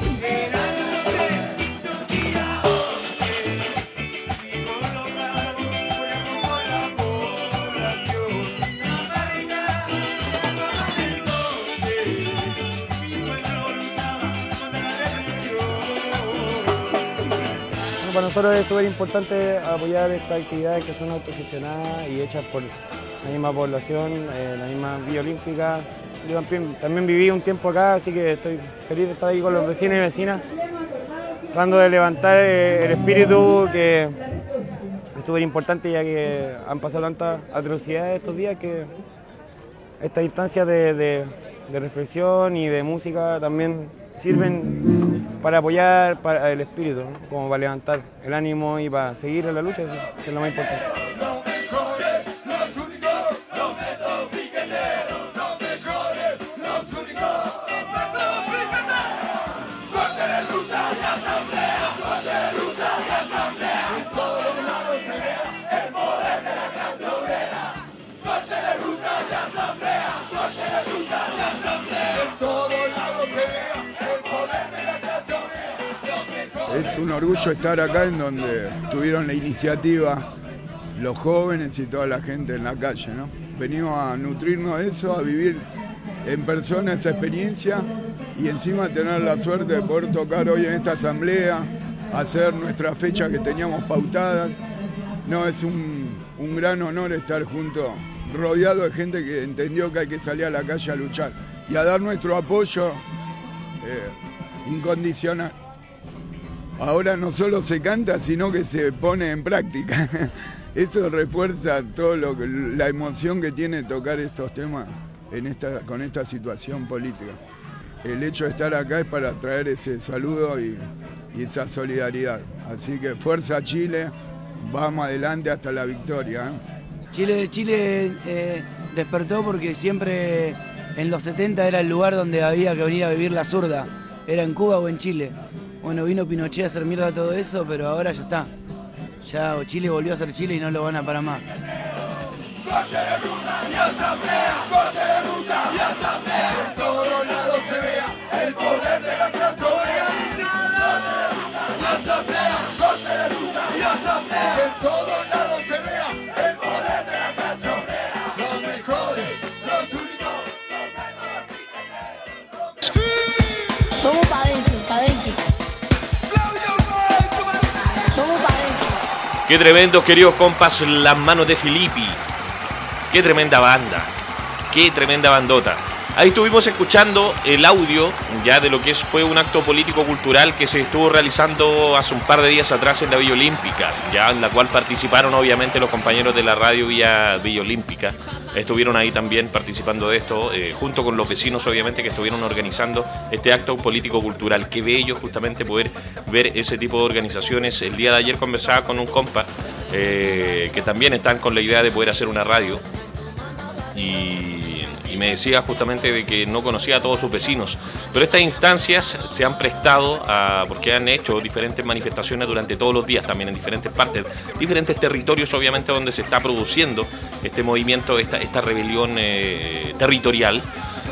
Para nosotros es súper importante apoyar estas actividades que son autogestionadas y hechas por la misma población, eh, la misma Villa Olímpica. Yo también, también viví un tiempo acá, así que estoy feliz de estar ahí con los vecinos y vecinas, tratando de levantar eh, el espíritu, que es súper importante ya que han pasado tantas atrocidades estos días, que estas instancias de, de, de reflexión y de música también sirven para apoyar para el espíritu, ¿no? Como para levantar el ánimo y para seguir en la lucha, que es lo más importante. Es un orgullo estar acá en donde tuvieron la iniciativa los jóvenes y toda la gente en la calle, ¿no? Venimos a nutrirnos de eso, a vivir en persona esa experiencia y encima tener la suerte de poder tocar hoy en esta asamblea, hacer nuestra fecha que teníamos pautada. No, es un, un gran honor estar junto, rodeado de gente que entendió que hay que salir a la calle a luchar y a dar nuestro apoyo eh, incondicional. Ahora no solo se canta, sino que se pone en práctica. Eso refuerza todo lo que, la emoción que tiene tocar estos temas en esta, con esta situación política. El hecho de estar acá es para traer ese saludo y, y esa solidaridad. Así que fuerza Chile, vamos adelante hasta la victoria, ¿eh? Chile, Chile eh, despertó porque siempre en los setenta era el lugar donde había que venir a vivir la zurda. Era en Cuba o en Chile. Bueno, vino Pinochet a hacer mierda todo eso, pero ahora ya está. Ya Chile volvió a ser Chile y no lo van a parar más. corte de ruta y asamblea, corte de ruta y asamblea. En todos lados se vea el poder de la clase organizada. Corte de ruta y asamblea, corte de ruta y asamblea. En todos lados se vea el poder de la clase obrera. Los mejores, los únicos, los mejores. Vamos para adentro, para adentro. Vamos para adentro. Qué tremendo, queridos compas, las manos de Filippi. Qué tremenda banda. Qué tremenda bandota. Ahí estuvimos escuchando el audio ya de lo que es, fue un acto político-cultural que se estuvo realizando hace un par de días atrás en la Villa Olímpica, ya en la cual participaron obviamente los compañeros de la radio Villa, Villa Olímpica. Estuvieron ahí también participando de esto, eh, junto con los vecinos obviamente que estuvieron organizando este acto político-cultural. Qué bello justamente poder ver ese tipo de organizaciones. El día de ayer conversaba con un compa eh, que también están con la idea de poder hacer una radio y... y me decía justamente de que no conocía a todos sus vecinos, pero estas instancias se han prestado a, porque han hecho diferentes manifestaciones durante todos los días, también en diferentes partes, diferentes territorios obviamente donde se está produciendo este movimiento, esta, esta rebelión eh, territorial,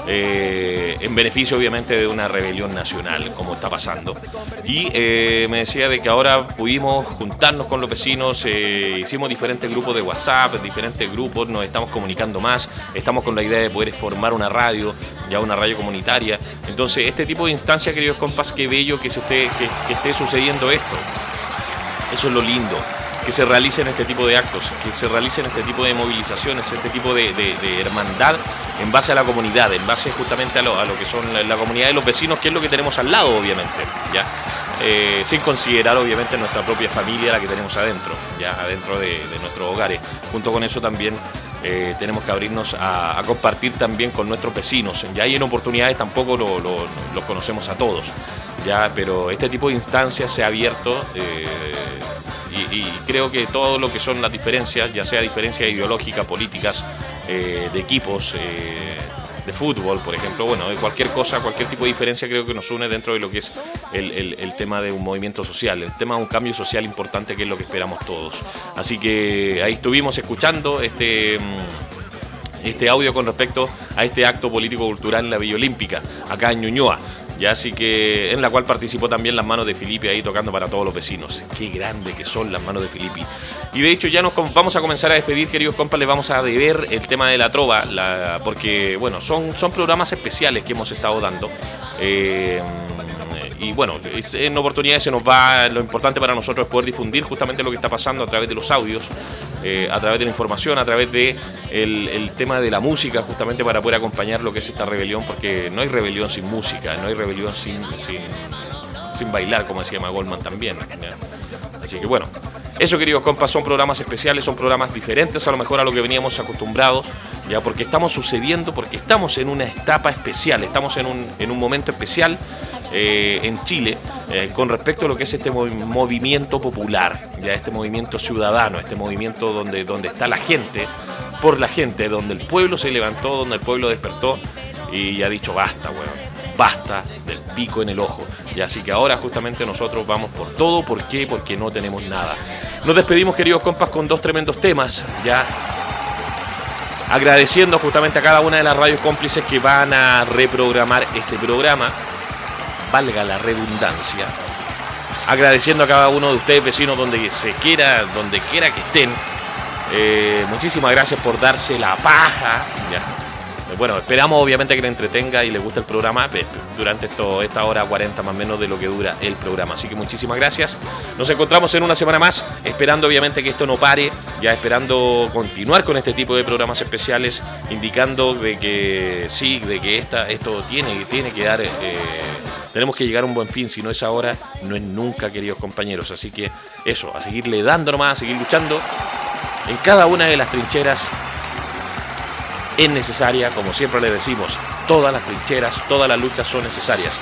eh, en beneficio obviamente de una rebelión nacional, como está pasando. Y eh, me decía de que ahora pudimos juntarnos con los vecinos, eh, hicimos diferentes grupos de WhatsApp, diferentes grupos, nos estamos comunicando más, estamos con la idea de poder formar una radio, ya una radio comunitaria. Entonces, este tipo de instancias, queridos compas, qué bello que, se esté, que, que esté sucediendo esto. Eso es lo lindo, que se realicen este tipo de actos, que se realicen este tipo de movilizaciones, este tipo de, de, de hermandad en base a la comunidad, en base justamente a lo, a lo que son la, la comunidad de los vecinos, que es lo que tenemos al lado, obviamente, ya. Eh, sin considerar obviamente nuestra propia familia, la que tenemos adentro, ya adentro de, de nuestros hogares. Junto con eso también eh, tenemos que abrirnos a, a compartir también con nuestros vecinos. Ya hay en oportunidades tampoco lo, lo, los conocemos a todos, ya, pero este tipo de instancias se ha abierto. Eh, Y, y creo que todo lo que son las diferencias, ya sea diferencias ideológicas, políticas, eh, de equipos, eh, de fútbol, por ejemplo, bueno, de cualquier cosa, cualquier tipo de diferencia creo que nos une dentro de lo que es el, el, el tema de un movimiento social, el tema de un cambio social importante que es lo que esperamos todos. Así que ahí estuvimos escuchando este... este audio con respecto a este acto político-cultural en la Villa Olímpica, acá en Ñuñoa. Ya, así que en la cual participó también las manos de Filippi ahí tocando para todos los vecinos. Qué grande que son las manos de Filippi. Y de hecho ya nos vamos a comenzar a despedir, queridos compas. Les vamos a deber el tema de la trova, la, porque bueno, son, son programas especiales que hemos estado dando. Eh, y bueno, en oportunidades se nos va, lo importante para nosotros es poder difundir justamente lo que está pasando a través de los audios, eh, a través de la información, a través de el, el tema de la música, justamente para poder acompañar lo que es esta rebelión, porque no hay rebelión sin música, no hay rebelión sin, sin, sin bailar, como decía Emma Goldman también, ¿ya? Así que bueno, eso, queridos compas, son programas especiales, son programas diferentes a lo mejor a lo que veníamos acostumbrados, ya, porque estamos sucediendo, porque estamos en una etapa especial, estamos en un, en un momento especial eh, en Chile, eh, con respecto a lo que es este mov movimiento popular, ya, este movimiento ciudadano, este movimiento donde, donde está la gente, por la gente, donde el pueblo se levantó, donde el pueblo despertó y ha dicho basta, weón, basta del pico en el ojo. Y así que ahora justamente nosotros vamos por todo. ¿Por qué? Porque no tenemos nada. Nos despedimos, queridos compas, con dos tremendos temas, ya agradeciendo justamente a cada una de las radios cómplices que van a reprogramar este programa, valga la redundancia, agradeciendo a cada uno de ustedes, vecinos, donde se quiera, donde quiera que estén. Eh, muchísimas gracias por darse la paja, ya. Bueno, esperamos obviamente que le entretenga y le guste el programa durante esto, esta hora cuarenta más o menos de lo que dura el programa. Así que muchísimas gracias. Nos encontramos en una semana más, esperando obviamente que esto no pare, ya esperando continuar con este tipo de programas especiales, indicando de que sí, de que esta, esto tiene, tiene que dar, eh, tenemos que llegar a un buen fin. Si no es ahora, no es nunca, queridos compañeros. Así que eso, a seguirle dando nomás, a seguir luchando en cada una de las trincheras. Es necesaria, como siempre le decimos, todas las trincheras, todas las luchas son necesarias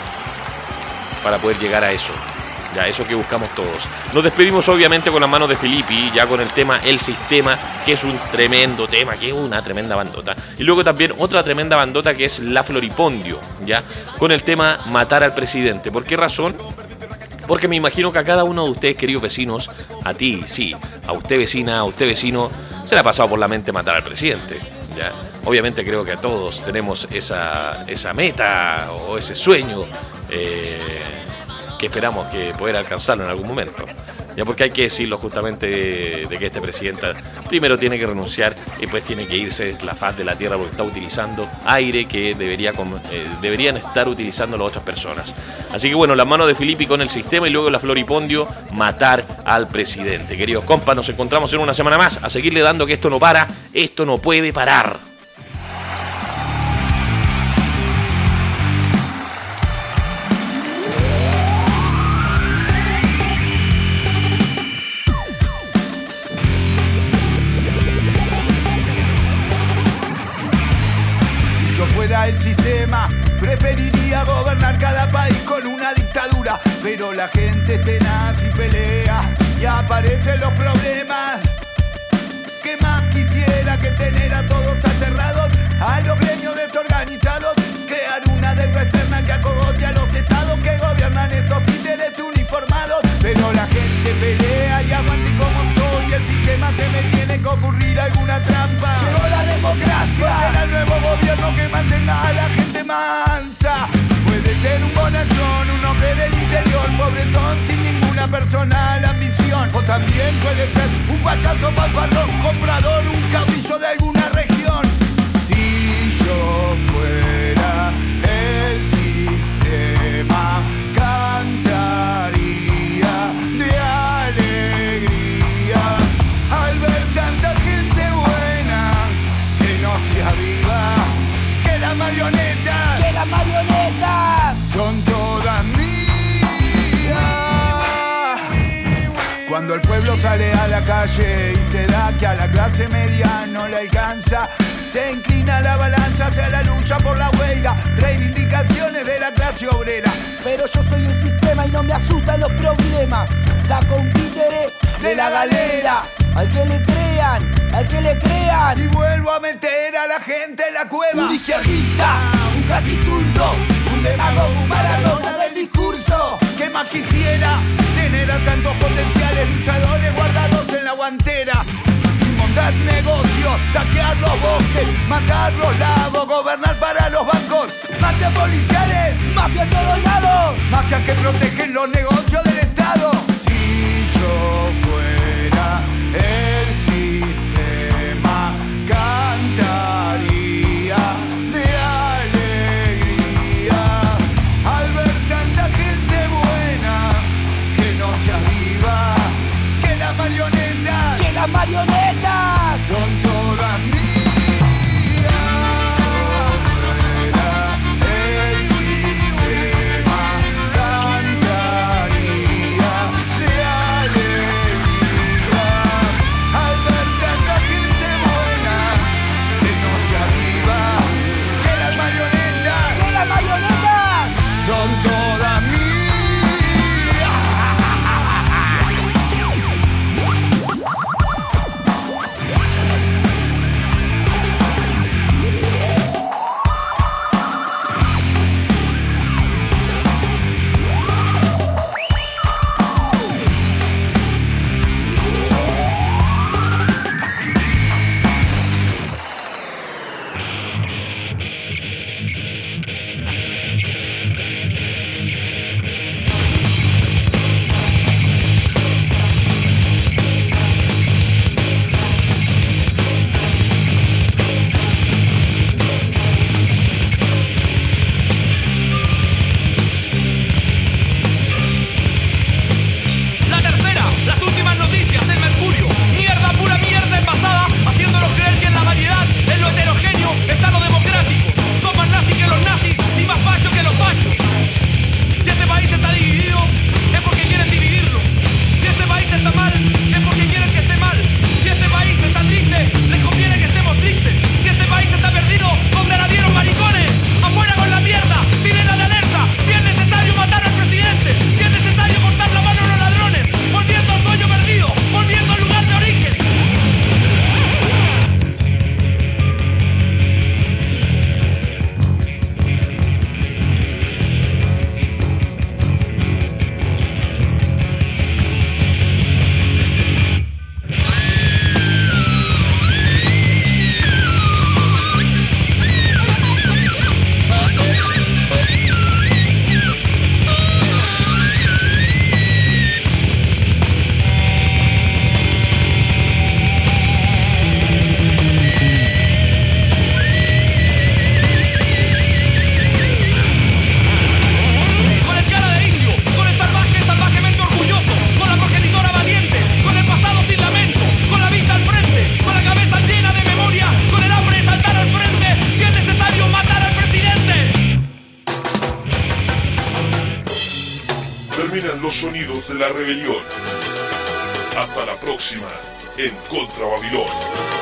para poder llegar a eso, ya, eso que buscamos todos. Nos despedimos obviamente con las manos de Filippi, ya con el tema El Sistema, que es un tremendo tema, que es una tremenda bandota. Y luego también otra tremenda bandota que es La Floripondio, ya, con el tema Matar al Presidente. ¿Por qué razón? Porque me imagino que a cada uno de ustedes, queridos vecinos, a ti, sí, a usted vecina, a usted vecino, se le ha pasado por la mente matar al presidente. ¿Ya? Obviamente creo que a todos tenemos esa, esa meta o ese sueño eh, que esperamos que poder alcanzarlo en algún momento. Ya, porque hay que decirlo justamente de, de que este presidente primero tiene que renunciar y pues tiene que irse de la faz de la tierra porque está utilizando aire que debería, eh, deberían estar utilizando las otras personas. Así que bueno, las manos de Filippi con el sistema y luego la Floripondio matar al presidente. Queridos compas, nos encontramos en una semana más a seguirle dando que esto no para, esto no puede parar. El sistema, preferiría gobernar cada país con una dictadura, pero la gente es tenaz y pelea y aparecen los problemas. ¿Qué más quisiera que tener a todos aterrados, a los gremios desorganizados, crear una deuda externa que acogote a los estados que gobiernan estos títeres uniformados? Pero la gente pelea y aguante como soy, el sistema se me tiene que ocurrir alguna trampa. Llegó la democracia, el nuevo gobierno que mantenga a la gente mansa. Puede ser un bonachón, un hombre del interior, pobretón sin ninguna personal ambición. O también puede ser un payaso fanfarrón, comprador, un caudillo de alguna región. Si yo fuera el sistema, cantaría de alegría al ver tanta gente buena que no se aviva, que las marionetas, que las marionetas son todas mías. Cuando el pueblo sale a la calle y se da que a la clase media no le alcanza, se inclina la balanza hacia la lucha por la huelga, reivindicaciones de la clase obrera. Pero yo soy el sistema y no me asustan los problemas. Saco un títere de la galera, al que le crean, al que le crean, y vuelvo a meter a la gente en la cueva. Un izquierdista, un casi zurdo, un demagogo, un maradona del discurso. ¿Qué más quisiera? Tener a tantos potenciales luchadores guardados en la guantera. Montar negocios, saquear los bosques, matar los lagos, gobernar para los bancos. Mafias policiales, mafia a todos lados, mafias que protegen los negocios del Estado. Si yo fuera el sistema, cantaría de alegría al ver tanta gente buena que no se aviva, que las marionetas, que las marionetas son todas mías. El sistema cantaría de alegría suenan los sonidos de la rebelión. Hasta la próxima en Contra Babilón.